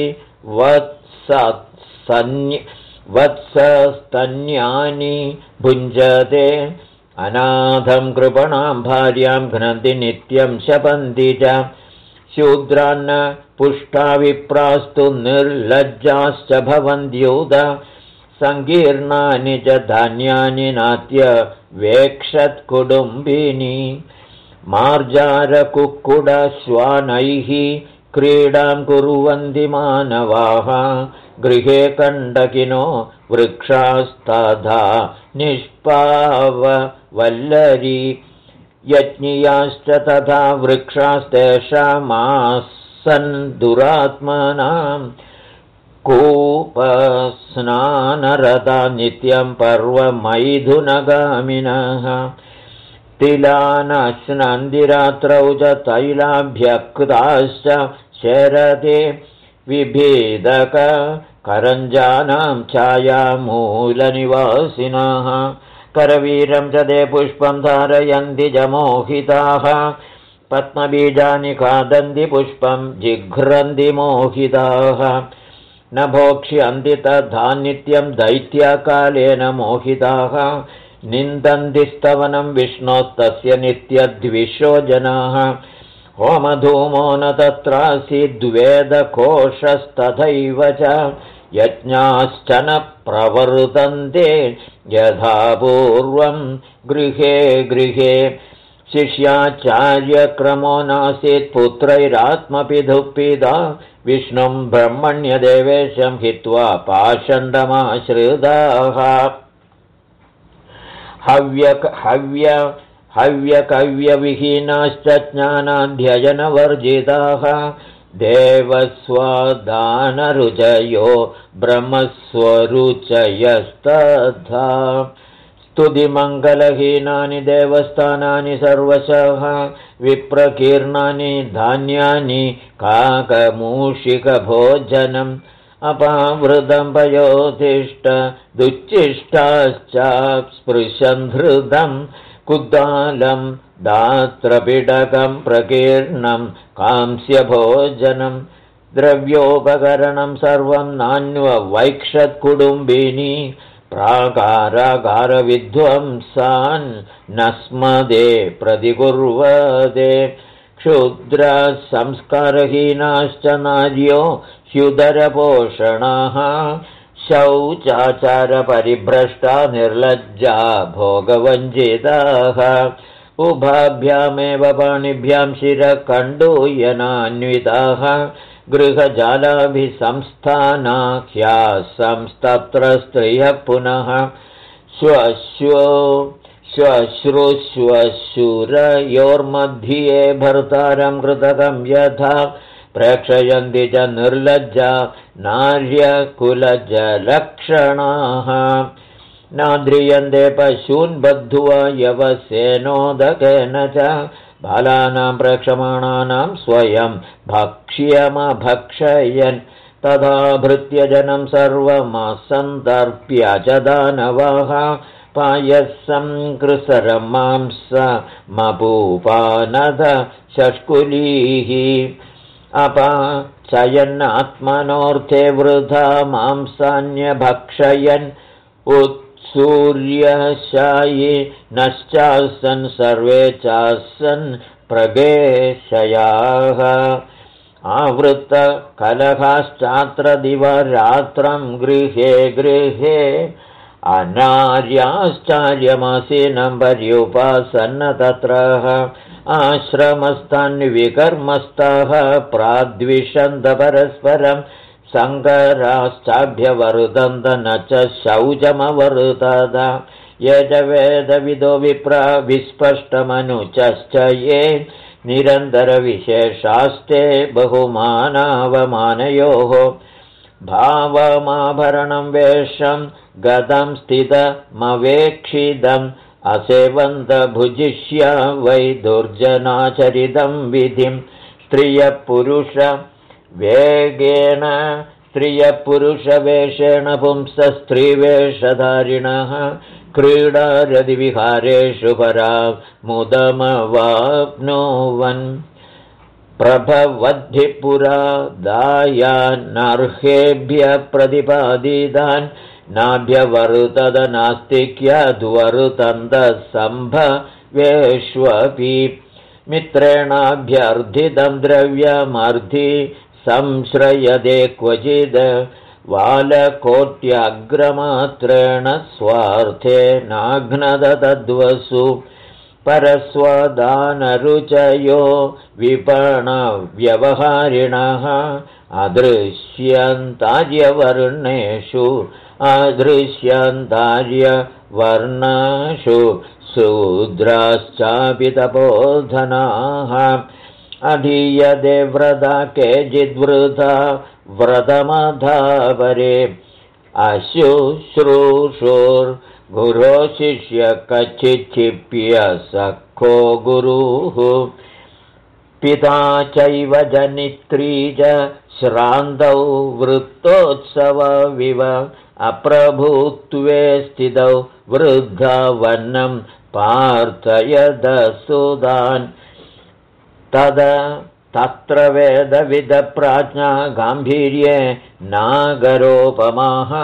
वत्सस्तन्यानि भुञ्जते अनाथं कृपणां भार्यां घ्नन्ति नित्यं शपन्ति च शूद्रान्न पुष्टा विप्रास्तु निर्लज्जाश्च भवन्त्युत सङ्कीर्णानि च धान्यानि नात्य वेक्षत्कुटुम्बिनी मार्जारकुक्कुटश्वानैः क्रीडां कुर्वन्ति मानवाः गृहे कण्डकिनो वृक्षास्तथा निष्पाववल्लरी यज्ञियाश्च तथा वृक्षास्तेषामासन् दुरात्मनाम् कूपस्नानरता नित्यं पर्वमैथुनगामिनः तिलानश्नन्ति रात्रौ च तैलाभ्यक्ताश्च शरते विभेदकरञ्जानां छायामूलनिवासिनः करवीरं च ते पुष्पं धारयन्ति च मोहिताः पद्मबीजानि खादन्ति पुष्पं जिघ्रन्ति मोहिताः न भोक्ष्यन्ति तथा नित्यं दैत्यकालेन मोहिताः निन्दन्ति स्तवनं विष्णोस्तस्य नित्यद्विषो जनाः होमधूमो न तत्रासीद्वेदकोशस्तथैव च यज्ञाश्च न प्रवर्तन्ते यथा पूर्वं गृहे गृहे शिष्याचार्यक्रमो नासीत् पुत्रैरात्मपितुः पिता विष्णुं ब्रह्मण्यदेवेशं हित्वा पाषण्डमाश्रिताः हव्यकव्यविहीनाश्च ज्ञानाध्ययनवर्जिताः देवस्वादानरुचयो ब्रह्मस्वरुचयस्तथा स्तुतिमङ्गलहीनानि देवस्थानानि सर्वशः विप्रकीर्णानि धान्यानि काकमूषिकभोजनम् अपावृतं पयोतिष्ठ दुच्चिष्टाश्च स्पृशन् हृदं कुद्दालं दात्रपिटकं प्रकीर्णं कांस्यभोजनं द्रव्योपकरणं सर्वं नान्ववैक्षत्कुटुम्बिनी प्राकारागारविध्वंसान् नस्मदे प्रतिकुर्वते क्षुद्रसंस्कारहीनाश्च नार्यो ह्युदरपोषणाः शौचाचारपरिभ्रष्टा निर्लज्जा भोगवञ्चिताः उभाभ्यामेव पाणिभ्यां शिरकण्डूयनान्विताः गृहजालाभिसंस्थानाख्यासंस्तत्र स्त्रियः पुनः श्वश्रुश्वशुरयोर्मध्ये भर्तारं कृतकं यथा प्रेक्षयन्ति च निर्लज्जा नार्यकुलजलक्षणाः नाद्रियन्ते पशून् बद्ध्वा यवसेनोदकेन च बालानां प्रेक्षमाणानां स्वयं भक्ष्यमभक्षयन् तथा भृत्यजनं सर्वमसन्दर्प्य च दानवाः पायसं कृसरं मांसमपूपानद शष्कुलीः अपचयन्नात्मनोऽर्थे वृथा मांसान्यभक्षयन् उत्सूर्यशायिनश्चासन् सर्वे चासन् प्रगेशयाः आवृतकलहाश्चात्र दिवरात्रं गृहे गृहे अनार्याश्चार्यमासीनं पर्युपासन्न तत्रः आश्रमस्थान्विकर्मस्थाः प्राद्विषन्त परस्परं सङ्कराश्चाभ्यवर्तन्त न च शौचमवर्तत ये च वेदविदो विप्रा विस्पष्टमनुचश्च ये निरन्तरविशेषास्ते बहुमानावमानयोः भावमाभरणं वेषं गतं स्थितमवेक्षितम् असेवन्तभुजिष्या वै दुर्जनाचरितं विधिं स्त्रियपुरुषवेषेण पुंसस्त्रीवेषधारिणः क्रीडारतिविहारेषु परामुदमवाप्नुवन् प्रभवद्भिः पुरा दायान्नर्हेभ्यः प्रतिपादितान् नाभ्यवर्तत नास्तिक्याद्वर्तन्तसम्भवेष्वपि मित्रेणाभ्यर्थितं द्रव्यमर्थी संश्रयते क्वचिद् वालकोट्यग्रमात्रेण स्वार्थे नाघ्नद तद्वसु परस्वदानरुचयो विपणव्यवहारिणः अदृश्यन्तार्यवर्णेषु अदृश्यन्तार्यवर्णेषु शूद्राश्चापि तपोधनाः अधीयते व्रता केचिद्वृथा व्रतमधापरे अशुश्रूषुर्गुरो शिष्य कच्चिच्छिप्य सखो गुरुः पिता चैव जनित्री च श्रान्तौ वृत्तोत्सवविव अप्रभुत्वे स्थितौ वृद्धा वन्नं पार्थयदसुदान् तत्र वेदविदप्राज्ञा गाम्भीर्ये नागरोपमाः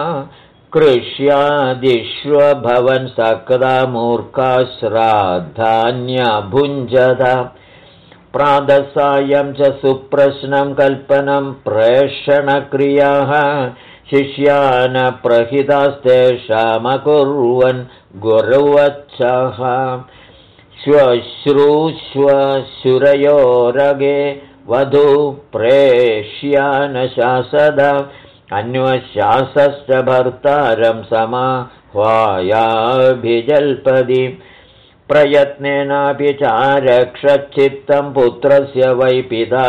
कृष्यादिष्वभवन् सकदा मूर्खा श्राद्धान्यभुञ्जत प्रातःसायं च सुप्रश्नं कल्पनं प्रेषणक्रियाः शिष्यान् प्रहितास्तेषामकुर्वन् गुरुवत्सः श्वश्रूष्वशुरयोरगे वधू प्रेष्यानशासद अन्वशासश्च भर्तारं समाह्वायाभिजल्पदि प्रयत्नेनापि चारक्षच्चित्तं पुत्रस्य वै पिता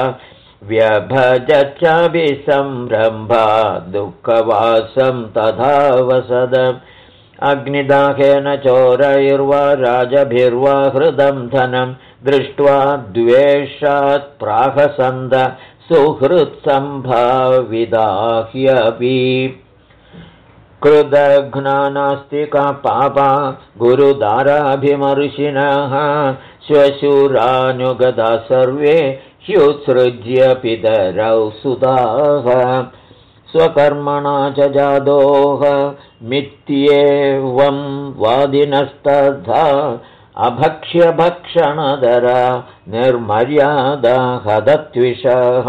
व्यभजच्चाभिसंरम्भा दुःखवासं तथा वसद अग्निदाहेन चोरैर्वा राजभिर्वा हृदं धनं दृष्ट्वा द्वेषात् प्राहसन्द सुहृत्सम्भाविदाह्यपि कृदघ्नानास्तिका पापा गुरुदाराभिमर्शिनः श्वशुरानुगता सर्वे ह्युत्सृज्य पितरौ सुताः स्वकर्मणा च जादोः मित्येवं वादिनस्तथा अभक्ष्यभक्षणदरा निर्मर्यादा हदत्विषः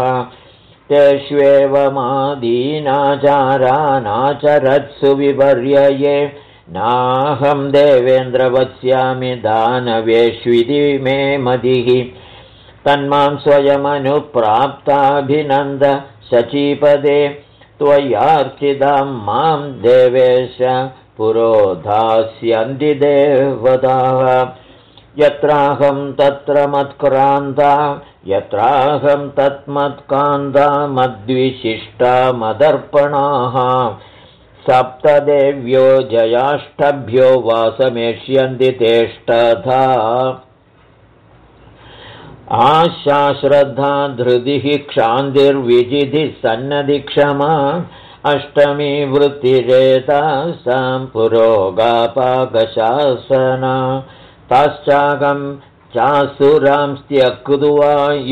तेष्वेवमादीनाचारानाचरत्सु विपर्यये नाहं देवेन्द्रवत्स्यामि दानवेष्विति मे मतिः तन्मां स्वयमनुप्राप्ताभिनन्द शचीपदे त्वयार्चितां मां देवेश पुरोधास्यन्ति देवताः यत्राहं तत्र मत्क्रान्ता यत्राहं तत्मत्कान्ता मद्विशिष्टा मदर्पणाः सप्तदेव्यो जयाष्टभ्यो वासमेष्यन्ति तेष्टधा आशा श्रद्धा धृतिः क्षान्तिर्विजितिः सन्नधिक्षमा अष्टमी वृत्तिरेतासां पुरोगापाकशासना ताश्चागं चासुरां त्यक्त्वा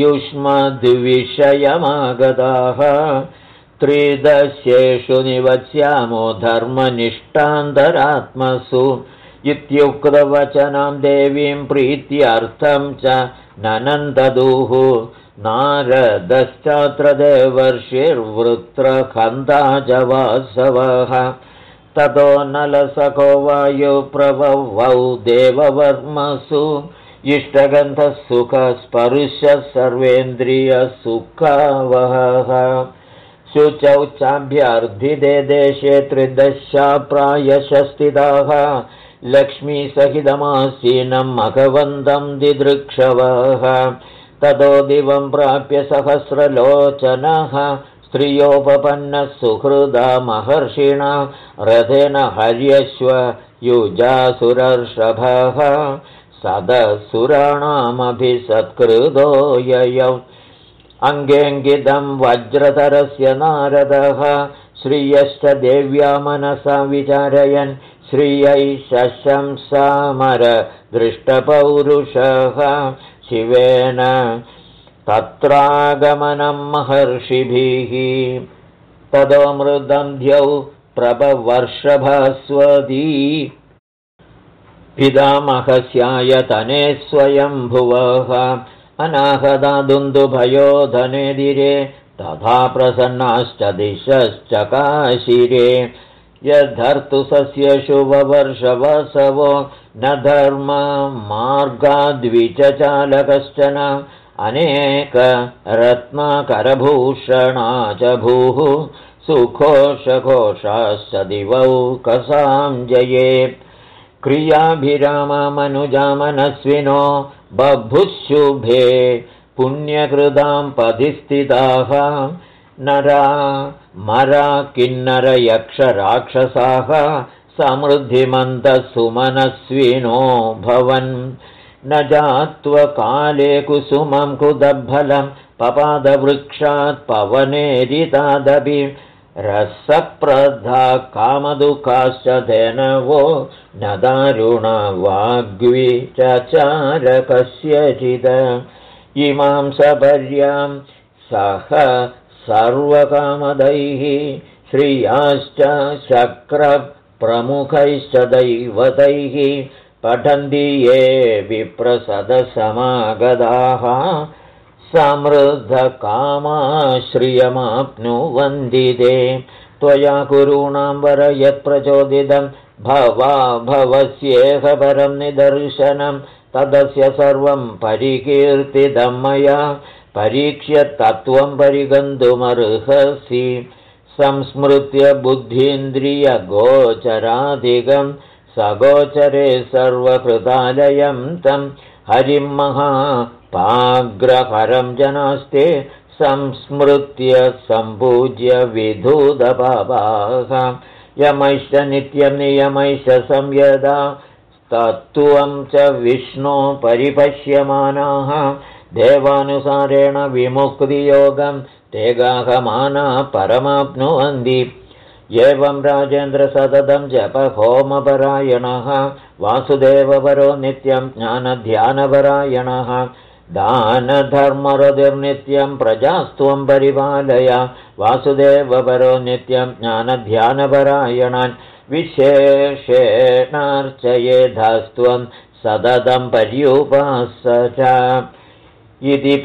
युष्मद्विषयमागताः त्रिदशेषु निवत्स्यामो धर्मनिष्ठान्तरात्मसु इत्युक्तवचनां देवीं प्रीत्यर्थं च ननन्ददुः नारदश्चात्र देवर्षिर्वृत्रखन्ता च वासवः ततो नलसखो वायुप्रवहौ देववर्मसु इष्टगन्धसुखस्पर्शः सर्वेन्द्रियसुखावहः शुचौ चाभ्यर्थिते देशे त्रिदशा प्रायशस्थिताः लक्ष्मीसहितमासीनं मघवन्तं दिदृक्षवः ततो दिवं प्राप्य सहस्रलोचनः स्त्रियोपपन्नः सुहृदा महर्षिणा रथेन हर्यश्वयुजासुरर्षभः सदसुराणामभिसत्कृतो ययौ अङ्गेऽङ्गितं वज्रधरस्य नारदः श्रियश्च देव्या मनसा विचारयन् श्रियै शशंसामर दृष्टपौरुषः शिवेन तत्रागमनं महर्षिभिः ततो मृदन्ध्यौ प्रभवर्षभस्वती पितामहस्यायतने स्वयंभुवः अनाहदा दुन्दुभयोधनेदिरे तथा प्रसन्नाश्च दिशश्चकाशिरे यद्धर्तुसस्येषु ववर्षवसवो न धर्ममार्गाद्विचचालकश्चन अनेकरत्नाकरभूषणा च भूः सुघोषघोषाश्च दिवौकसां जये क्रियाभिराममनुजामनस्विनो बभुःशुभे पुण्यकृतां पथिस्थिताः नरा मरा किन्नरयक्षराक्षसाः समृद्धिमन्तः सुमनस्विनो भवन् न जात्वकाले कुसुमं कुदफलं पपादवृक्षात् पवनेरितादपि रसप्रधा कामदुःखाश्च धेनवो न दारुणा वाग्विचचारकस्यचित् इमां सपर्यां सह सर्वकामदैः श्रियाश्च शक्रप्रमुखैश्च दैवतैः पठन्ति ये विप्रसदसमागताः समृद्धकामाश्रियमाप्नुवन्ति ते त्वया कुरूणां वर यत्प्रचोदितं भवस्येह परं निदर्शनं तदस्य सर्वं परिकीर्तितं मया परीक्ष्य तत्त्वं परिगन्तुमर्हसि संस्मृत्य बुद्धीन्द्रियगोचराधिकं सगोचरे सर्वकृतालयं तं हरिं महापाग्रहरं जनास्ते संस्मृत्य सम्पूज्य विधूतपापाः यमैश्च नित्यं नियमैश्च संयदा तत्त्वं च विष्णो परिपश्यमानाः देवानुसारेण विमुक्तियोगं ते गाहमाना परमाप्नुवन्ति एवं राजेन्द्र सततं जपहोमपरायणः वासुदेवपरो नित्यं ज्ञानध्यानपरायणः दानधर्मरतिर्नित्यं प्रजास्त्वं परिपालय वासुदेवपरो नित्यं ज्ञानध्यानपरायणान् विशेषेणार्चयेधास्त्वं सततं पर्युपास च इति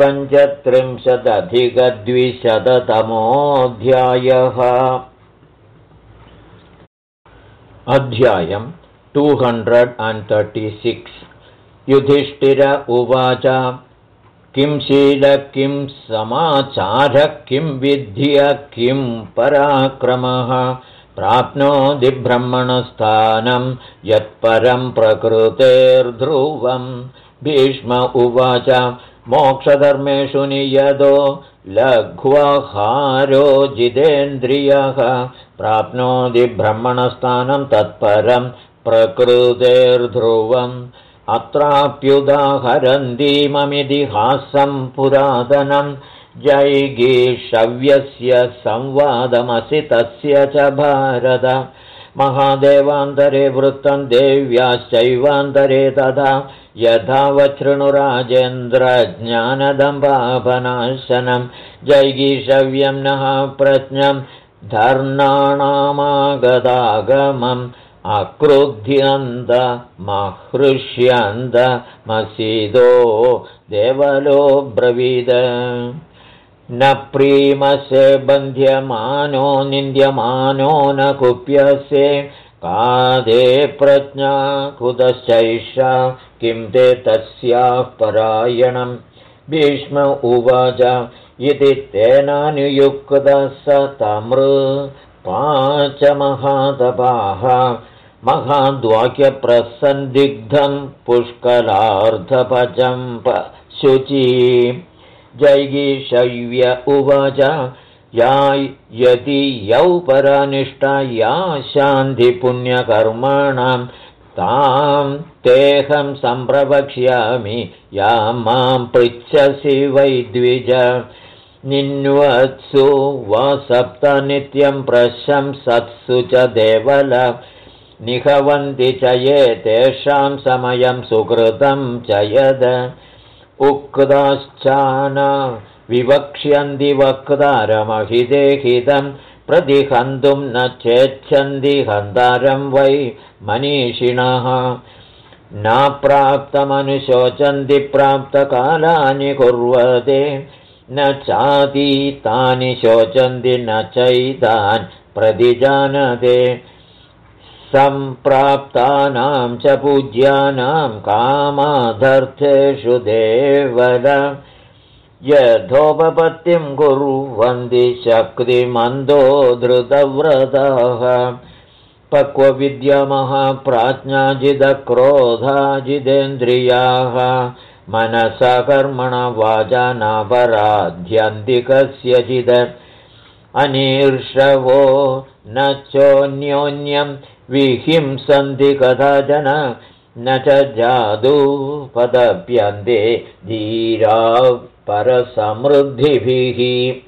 35-200तमोऽध्यायः अध्यायं 236 युधिष्ठिर उवाच किं शील किं समाचार किं विद्य किं पराक्रमः प्राप्नोति ब्रह्मणस्थानं यत्परं प्रकृतेर्ध्रुवं भीष्म उवाच मोक्षधर्मेषु नियतो लघ्वाहारो जितेन्द्रियः प्राप्नोति ब्रह्मणस्थानं तत्परं प्रकृतेर्ध्रुवम् अत्राप्युदाहरन्तीममितिहासं पुरातनं जैगीषव्यस्य संवादमसि तस्य च भारत महादेवान्तरे वृत्तं देव्याश्चैवान्तरे तथा यथा वच्छृणुराजेन्द्र ज्ञानदम्भापनाशनं जैगीषव्यं नः प्रज्ञं धर्णाणामागदागमम् अक्रुध्यन्त महृष्यन्तमसीदो देवलो ब्रवीद न प्रीमसे बन्ध्यमानो निन्द्यमानो न कुप्यसे कादे प्रज्ञा कुतश्चैषा किं ते तस्याः परायणम् भीष्म उवाच इति तेनानुयुक्तः स तमृपाच महातपाः महाद्वाक्यप्रसन्दिग्धं पुष्कलार्धपचं शुचि जैगीषव्य उवाच या यदि यौ परानिष्ठा या शान्तिपुण्यकर्मणां तां तेऽहं सम्प्रवक्ष्यामि या मां पृच्छसि वै द्विज निन्वत्सु वा सप्तनित्यं प्रशंसत्सु च देवल निहवन्ति च ये तेषां समयं सुकृतं च यद उक्ताश्चान विवक्ष्यन्ति वक्तारमहितेहितं प्रतिहन्तुं न चेच्छन्ति हन्तारं वै मनीषिणः नाप्राप्तमनुशोचन्ति प्राप्तकालानि कुर्वते न चातीतानि शोचन्ति न चैतान् प्रतिजानते सम्प्राप्तानां च पूज्यानां कामादर्थेषु देवल यथोपपत्तिं कुर्वन्ति शक्तिमन्दो धृतव्रताः पक्वविद्यामहाप्राज्ञाजितक्रोधाजितेन्द्रियाः मनसा कर्मणा वाचा नापराध्यन्ति कस्यचित् अनीर्षवो न चोऽन्योन्यं विहिंसन्ति कदाचन न च जादूपदप्यन्ते धीरा परसमृद्धिभिः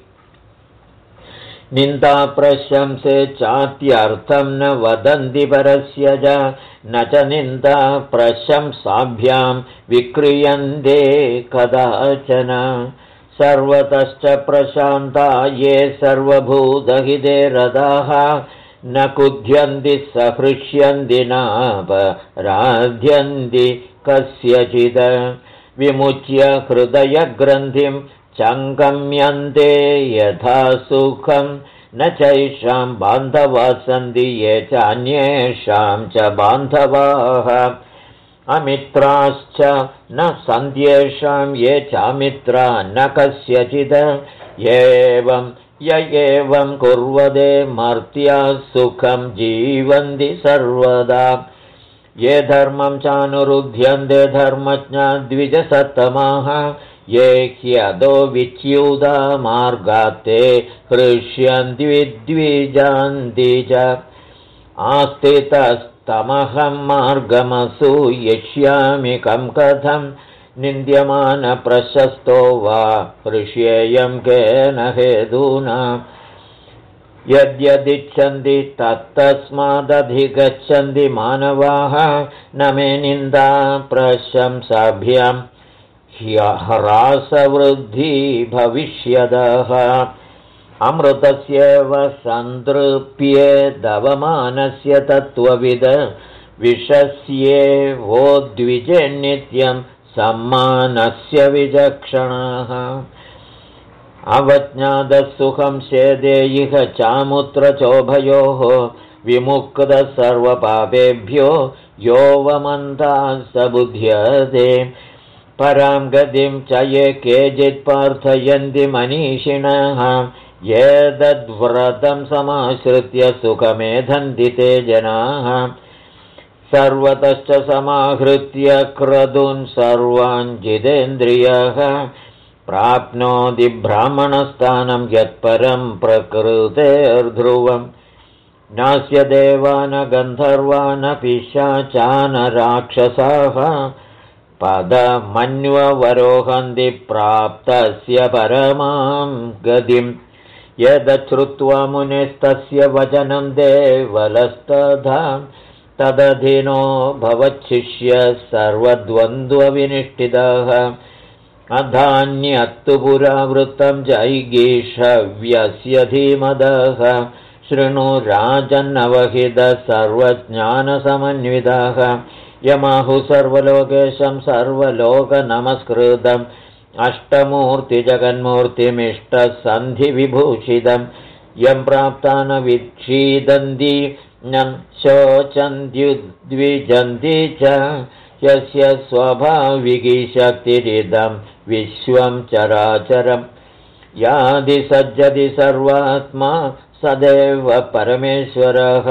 निन्दाप्रशंसे चात्यर्थं न वदन्ति परस्य च न च निन्दा प्रशंसाभ्यां विक्रियन्ते कदाचन सर्वतश्च प्रशान्ता ये सर्वभूतहिते रताः न कुध्यन्ति सहृष्यन्ति नापराध्यन्ति कस्यचित् विमुच्य हृदयग्रन्थिं चङ्गम्यन्ते यथा सुखं न चैषां बान्धवाः सन्ति ये चान्येषां च बान्धवाः अमित्राश्च न सन्त्येषां ये चामित्रा न कस्यचित् एवं य एवं कुर्वते मर्त्याः सुखं जीवन्ति सर्वदा ये धर्मं चानुरुध्यन्ते धर्मज्ञा द्विजसत्तमाः ये ह्यदो विच्युता मार्गात्ते हृष्यन्ति विद्विजान्ति च आस्थितस्तमहं मार्गमसूयिष्यामि कं कथं निन्द्यमानप्रशस्तो वा हृष्येयं केन हेतुना यद्यदिच्छन्ति तत्तस्मादधिगच्छन्ति मानवाः न मे निन्दा प्रशंसाभ्यां ह्रासवृद्धि भविष्यदः अमृतस्यैव सन्तृप्येदवमानस्य तत्त्वविद विषस्येवोद्विजे नित्यं सम्मानस्य विचक्षणाः अवज्ञातसुखं शेदे इह चामुत्रचोभयोः विमुक्तः सर्वपापेभ्यो योऽवमन्ताः स बुध्यते परां गतिं च ये केचित् प्रार्थयन्ति मनीषिणः एतद्व्रतं समाश्रित्य सुखमेधन्ति ते जनाः सर्वतश्च समाहृत्य क्रतून् सर्वान् जितेन्द्रियः प्राप्नोति ब्राह्मणस्थानं यत्परं प्रकृतेर्ध्रुवम् नास्य देवा न गन्धर्वा न पिशाचा न राक्षसाः पदमन्वरोहन्ति प्राप्तस्य परमां गतिम् यदश्रुत्वा मुनेस्तस्य वचनं देवलस्तथा तदधीनो भवच्छिष्यः सर्वद्वन्द्वविनिष्ठितः अधान्यत्तु पुरावृत्तं जैगीषव्यस्य धीमदः शृणु राजन्नवहितः सर्वज्ञानसमन्वितः यमाहु सर्वलोकेशं सर्वलोकनमस्कृतम् अष्टमूर्तिजगन्मूर्तिमिष्टसन्धिविभूषितं यं प्राप्ता न विक्षीदन्ति न शोचन्त्युद्विजन्ति च यस्य स्वाभाविकी शक्तिरिदं विश्वं चराचरं यादि सज्जति सर्वात्मा सदैव परमेश्वरः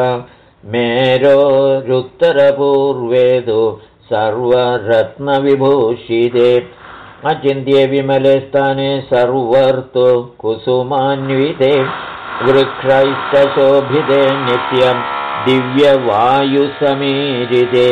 मेरोरुत्तरपूर्वेदु सर्वरत्नविभूषिते अचिन्त्ये विमले स्थाने सर्वर्तु कुसुमान्विते वृक्षैश्च शोभिते नित्यं दिव्यवायुसमीरिते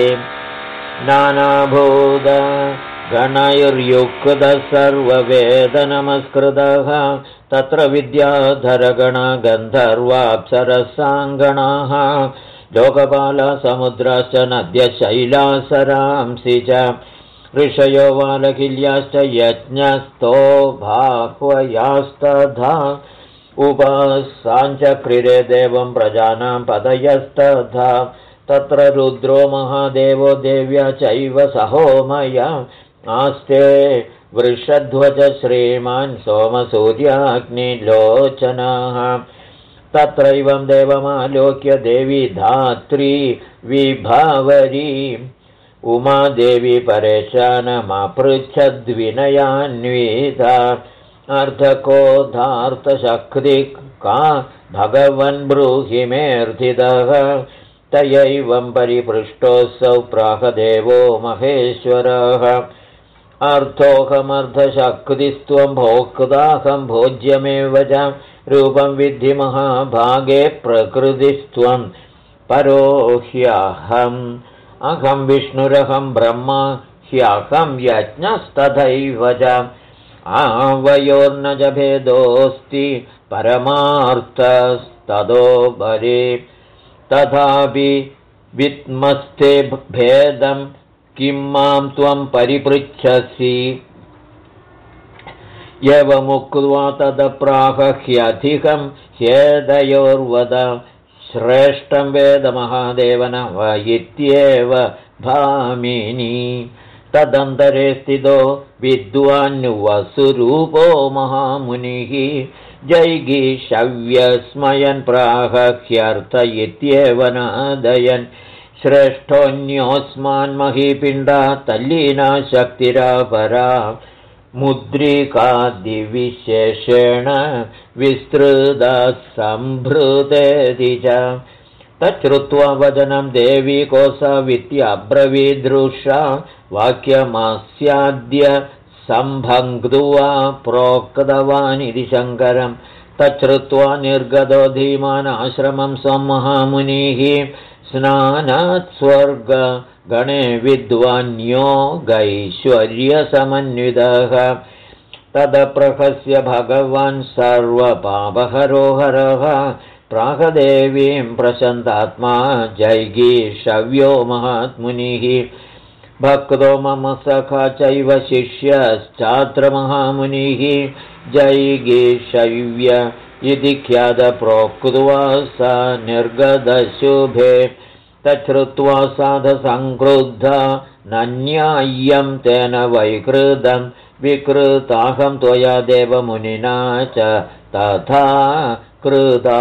नानाभूत गणैर्युक्तः सर्ववेदनमस्कृतः तत्र विद्याधरगणा गन्धर्वाप्सरसाङ्गणाः लोकपालसमुद्राश्च नद्यशैलासरांसि च ऋषयो वालकिल्याश्च यज्ञस्थो बाह्वयास्तथा उपासाञ्चक्रिरे देवं प्रजानां पदयस्तथा तत्र रुद्रो महादेवो देव्या चैव सहोमया आस्ते वृषध्वज श्रीमान् सोमसूर्याग्निलोचनाः तत्रैवं देवमालोक्य देवी धात्री विभावरी उमादेवी परेशानमपृच्छद्विनयान्विता अर्थकोधार्थशक्तिः का भगवन् ब्रूहि मेऽर्थितः तयैवं परिपृष्टोऽसौ प्राहदेवो महेश्वरः अर्थोऽहमर्धशक्तिस्त्वं भोक्ताहं भोज्यमेव च रूपं विद्धि महाभागे प्रकृतिस्त्वं परो ह्यहम् अहं विष्णुरहं ब्रह्मा ह्यहं यज्ञस्तथैव च आवयोर्न च भेदोऽस्ति परमार्थस्ततो बरे तथापि विद्मस्ते भेदं किं मां त्वं परिपृच्छसि एवमुक्त्वा तदप्राह ह्यधिकं ह्येदयोर्वद श्रेष्ठं वेदमहादेव न वा इत्येव भामिनी तदन्तरे स्थितो विद्वान्वसुरूपो महामुनिः जैगीषव्यस्मयन् प्राह ह्यर्थ इत्येव नादयन् श्रेष्ठोऽन्योऽस्मान्महीपिण्डा तल्लीना शक्तिरापरा मुद्रिकादिविशेषेण विस्तृता सम्भृतेति च तच्छ्रुत्वा वचनं देवी कोसवित्यब्रवीदृशा वाक्यमस्याद्य सम्भङ्क्त्वा प्रोक्तवानिति शङ्करं तच्छ्रुत्वा निर्गतो धीमान् आश्रमं स्वं महामुनिः स्नानात् स्वर्गगणे विद्वान्योगैश्वर्यसमन्वितः तदप्रहस्य भगवान् सर्वपापहरो हरः प्राहदेवीं प्रशान्तात्मा जैगीषव्यो महात्मुनिः भक्तो मम सखा चैव शिष्यश्चात्र महामुनिः जैगीषव्य इति ख्यातप्रोक्त्वा सा निर्गतशुभे तच्छ्रुत्वा साधसङ्क्रुद्धा नन्याय्यं तेन वैकृतं विकृताहं त्वया देवमुनिना च तथा कृता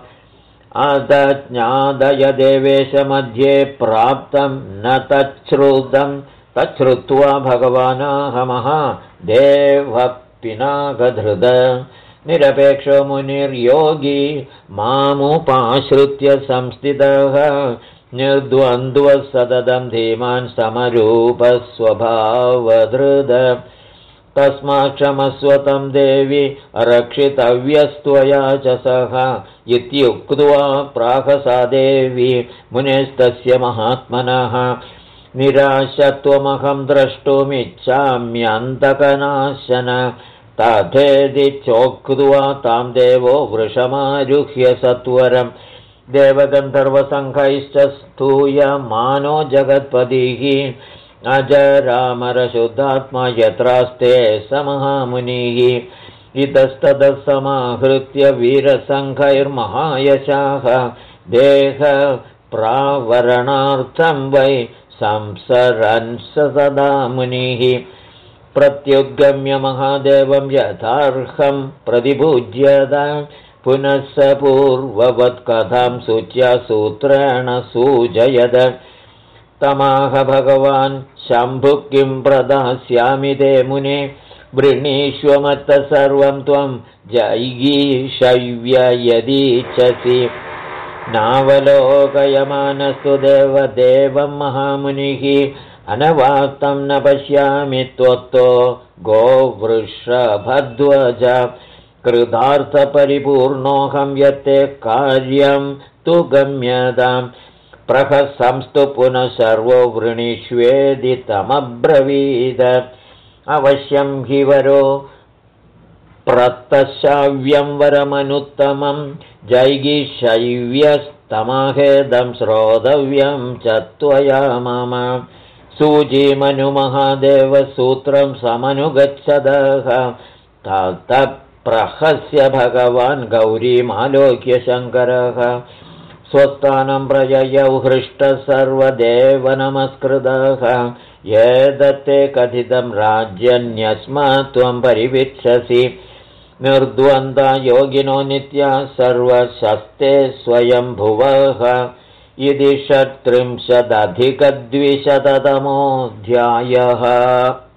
अदज्ञादय देवेश मध्ये प्राप्तं न तच्छ्रुतं तच्छ्रुत्वा भगवानाहमः देवः पिनाकधृत निरपेक्षो मुनिर्योगी मामुपाश्रित्य संस्थितः निर्द्वन्द्वः सततं धीमान् समरूपस्वभावधृद तस्मात् क्षमस्व तं देवि रक्षितव्यस्त्वया च सः इत्युक्त्वा प्राहसा देवी मुनेस्तस्य महात्मनः निराशत्वमहं द्रष्टुमिच्छाम्यन्तकनाशन तथेति चोक्त्वा तां देवो वृषमारुह्य सत्वरम् देवगन्धर्वसङ्घैश्च स्तूयमानो जगत्पतिः अजरामरशुद्धात्मा यत्रास्ते स महामुनिः इतस्ततः समाहृत्य वीरसङ्घैर्महायशाः देहप्रावरणार्थं वै संसरन् सदा मुनिः प्रत्युद्गम्य महादेवं यथार्हं प्रतिपूज्यत पुनः स पूर्ववत्कथां शुच्या सूत्रेण सूचयद तमाह भगवान् शम्भुः किं प्रदास्यामि ते मुने वृणीष्वमत्त सर्वं त्वं जैगीषव्य यदीच्छसि नावलोकयमानस्तु देवदेवं महामुनिः अनवाप्तं न पश्यामि त्वत्तो गोवृषभध्वज कृतार्थपरिपूर्णोऽहं यत्ते कार्यं तु गम्यताम् प्रहसंस्तु पुनः सर्वो वृणीष्वेदि तमब्रवीद अवश्यं हि वरो प्रत्यशाव्यं वरमनुत्तमं जैगीषव्यस्तमाहेदं श्रोतव्यं च त्वया मम सूचीमनुमहादेवसूत्रं समनुगच्छदः ततः प्रहस्य भगवान् गौरीमालोक्य शङ्करः स्वस्थानं प्रययौ हृष्टः सर्वदेवनमस्कृतः एतत्ते कथितं राज्यन्यस्मात् त्वं परिविच्छसि निर्द्वन्द्वा योगिनो नित्या सर्वशस्ते स्वयंभुवः इति 36 अधिक 200तमोऽध्यायः।